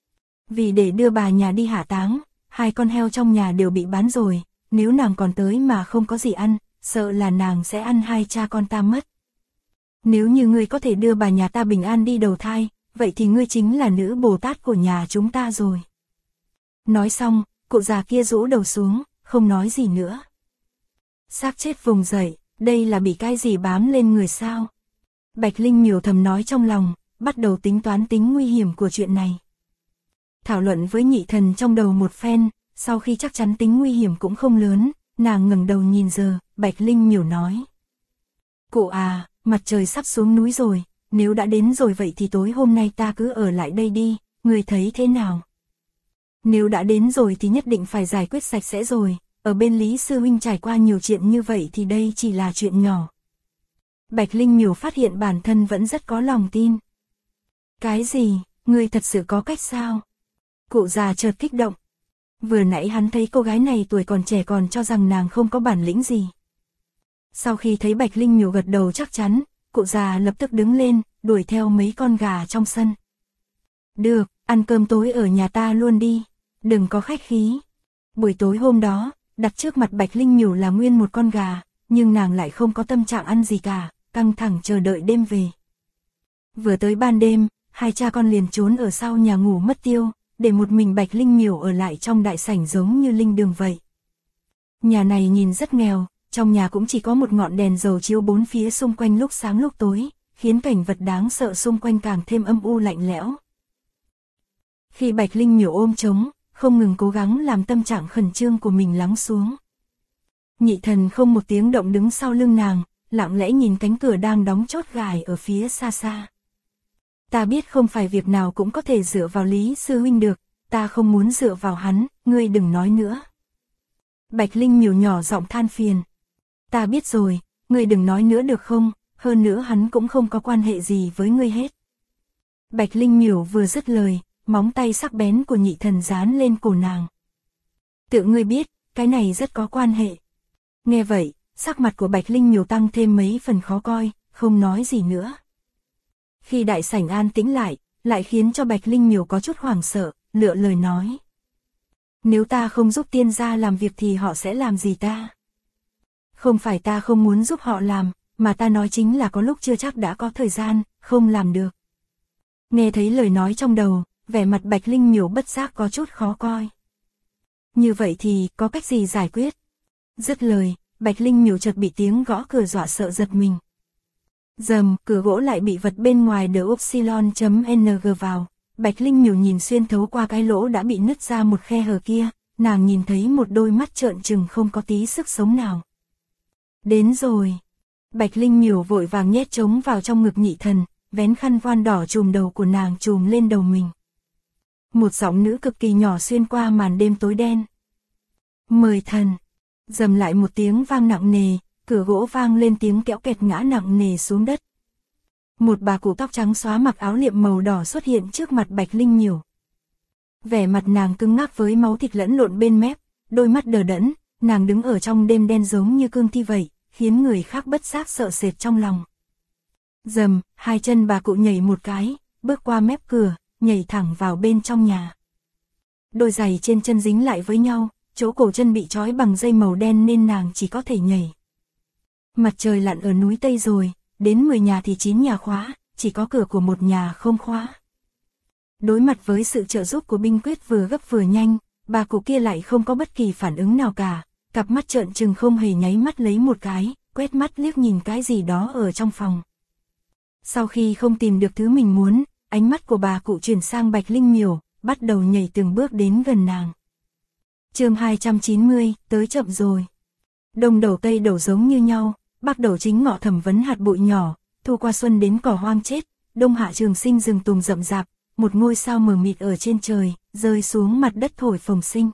Vì để đưa bà nhà đi hạ táng, 2 con heo trong nhà đều bị bán rồi, nếu nàng còn tới mà không có gì ăn, sợ là nàng sẽ ăn 2 cha con ta mất. Nếu như ngươi có thể đưa bà nhà ta bình an đi đầu thai, vậy thì ngươi chính là nữ Bồ Tát của nhà chúng ta rồi. Nói xong, cụ già kia rũ đầu xuống, không nói gì nữa. Xác chết vùng dậy, đây là bị cái gì bám lên người sao? Bạch Linh Miểu thầm nói trong lòng, bắt đầu tính toán tính nguy hiểm của chuyện này. Thảo luận với nhị thần trong đầu một phen, sau khi chắc chắn tính nguy hiểm cũng không lớn, nàng ngẩng đầu nhìn giờ, Bạch Linh Miểu nói. Cụ à, mặt trời sắp xuống núi rồi, nếu đã đến rồi vậy thì tối hôm nay ta cứ ở lại đây đi, người thấy thế nào? Nếu đã đến rồi thì nhất định phải giải quyết sạch sẽ rồi, ở bên Lý Sư Huynh trải qua nhiều chuyện như vậy thì đây chỉ là chuyện nhỏ. Bạch Linh Miểu phát hiện bản thân vẫn rất có lòng tin. Cái gì, người thật sự có cách sao? Cụ già chợt kích động. Vừa nãy hắn thấy cô gái này tuổi còn trẻ còn cho rằng nàng không có bản lĩnh gì. Sau khi thấy Bạch Linh Miểu gật đầu chắc chắn, cụ già lập tức đứng lên, đuổi theo mấy con gà trong sân. Được, ăn cơm tối ở nhà ta luôn đi, đừng có khách khí. Buổi tối hôm đó, đặt trước mặt Bạch Linh Miểu là nguyên một con gà, nhưng nàng lại không có tâm trạng ăn gì cả, căng thẳng chờ đợi đêm về. Vừa tới ban đêm, 2 cha con liền trốn ở sau nhà ngủ mất tiêu, để một mình Bạch Linh Miểu ở lại trong đại sảnh giống như linh đường vậy. Nhà này nhìn rất nghèo, trong nhà cũng chỉ có một ngọn đèn dầu chiếu bốn phía xung quanh lúc sáng lúc tối, khiến cảnh vật đáng sợ xung quanh càng thêm âm u lạnh lẽo. Khi Bạch Linh Miểu ôm trống, không ngừng cố gắng làm tâm trạng khẩn trương của mình lắng xuống. Nhị thần không một tiếng động đứng sau lưng nàng, lặng lẽ nhìn cánh cửa đang đóng chốt gài ở phía xa xa. Ta biết không phải việc nào cũng có thể dựa vào Lý Sư Huynh được, ta không muốn dựa vào hắn, ngươi đừng nói nữa. Bạch Linh Miểu nhỏ giọng than phiền. Ta biết rồi, ngươi đừng nói nữa được không, hơn nữa hắn cũng không có quan hệ gì với ngươi hết. Bạch Linh Miểu vừa dứt lời, móng tay sắc bén của nhị thần dán lên cổ nàng. Tự ngươi biết, cái này rất có quan hệ. Nghe vậy, sắc mặt của Bạch Linh Miểu tăng thêm mấy phần khó coi, không nói gì nữa. Khi đại sảnh an tĩnh lại khiến cho Bạch Linh Miểu có chút hoảng sợ, lựa lời nói. Nếu ta không giúp tiên gia làm việc thì họ sẽ làm gì ta? Không phải ta không muốn giúp họ làm, mà ta nói chính là có lúc chưa chắc đã có thời gian, không làm được. Nghe thấy lời nói trong đầu, vẻ mặt Bạch Linh Miểu bất giác có chút khó coi. Như vậy thì có cách gì giải quyết? Dứt lời, Bạch Linh Miểu chợt bị tiếng gõ cửa dọa sợ giật mình. Dầm, cửa gỗ lại bị vật bên ngoài đờ upsilon.ng vào. Bạch Linh Miểu nhìn xuyên thấu qua cái lỗ đã bị nứt ra một khe hở kia, nàng nhìn thấy một đôi mắt trợn trừng không có tí sức sống nào. Đến rồi. Bạch Linh Miểu vội vàng nhét trống vào trong ngực Nhị Thần, vén khăn voan đỏ trùm đầu của nàng trùm lên đầu mình. Một giọng nữ cực kỳ nhỏ xuyên qua màn đêm tối đen. Mời thần. Dầm lại một tiếng vang nặng nề, cửa gỗ vang lên tiếng kéo kẹt ngã nặng nề xuống đất. Một bà cụ tóc trắng xóa mặc áo liệm màu đỏ xuất hiện trước mặt Bạch Linh Miểu. Vẻ mặt nàng cứng ngắc với máu thịt lẫn lộn bên mép, đôi mắt đờ đẫn, nàng đứng ở trong đêm đen giống như cương thi vậy, khiến người khác bất giác sợ sệt trong lòng. Dầm, hai chân bà cụ nhảy một cái, bước qua mép cửa, nhảy thẳng vào bên trong nhà. Đôi giày trên chân dính lại với nhau, chỗ cổ chân bị trói bằng dây màu đen nên nàng chỉ có thể nhảy. Mặt trời lặn ở núi Tây rồi, đến 10 nhà thì 9 nhà khóa, chỉ có cửa của một nhà không khóa. Đối mặt với sự trợ giúp của binh quyết vừa gấp vừa nhanh, bà cụ kia lại không có bất kỳ phản ứng nào cả, cặp mắt trợn trừng không hề nháy mắt lấy một cái, quét mắt liếc nhìn cái gì đó ở trong phòng. Sau khi không tìm được thứ mình muốn, ánh mắt của bà cụ chuyển sang Bạch Linh Miểu, bắt đầu nhảy từng bước đến gần nàng. Chương 290, tới chậm rồi. Đông đầu tây đầu giống như nhau, bắc đầu chính ngọ thẩm vấn hạt bụi nhỏ, thu qua xuân đến cỏ hoang chết, đông hạ trường sinh rừng tùng rậm rạp, một ngôi sao mờ mịt ở trên trời, rơi xuống mặt đất thổi phồng sinh.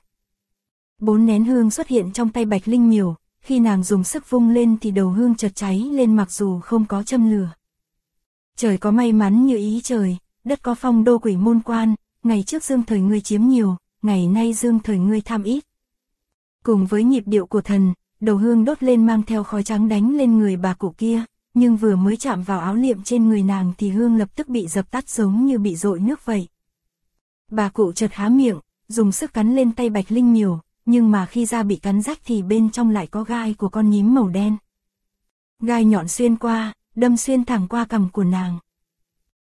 4 nén hương xuất hiện trong tay Bạch Linh Miểu, khi nàng dùng sức vung lên thì đầu hương chợt cháy lên mặc dù không có châm lửa. Trời có may mắn như ý trời, đất có phong đô quỷ môn quan, ngày trước dương thời ngươi chiếm nhiều, ngày nay dương thời ngươi tham ít. Cùng với nhịp điệu của thần, đầu hương đốt lên mang theo khói trắng đánh lên người bà cụ kia, nhưng vừa mới chạm vào áo liệm trên người nàng thì hương lập tức bị dập tắt giống như bị dội nước vậy. Bà cụ chợt há miệng, dùng sức cắn lên tay Bạch Linh Miểu, nhưng mà khi da bị cắn rách thì bên trong lại có gai của con nhím màu đen. Gai nhọn xuyên qua, đâm xuyên thẳng qua cằm của nàng.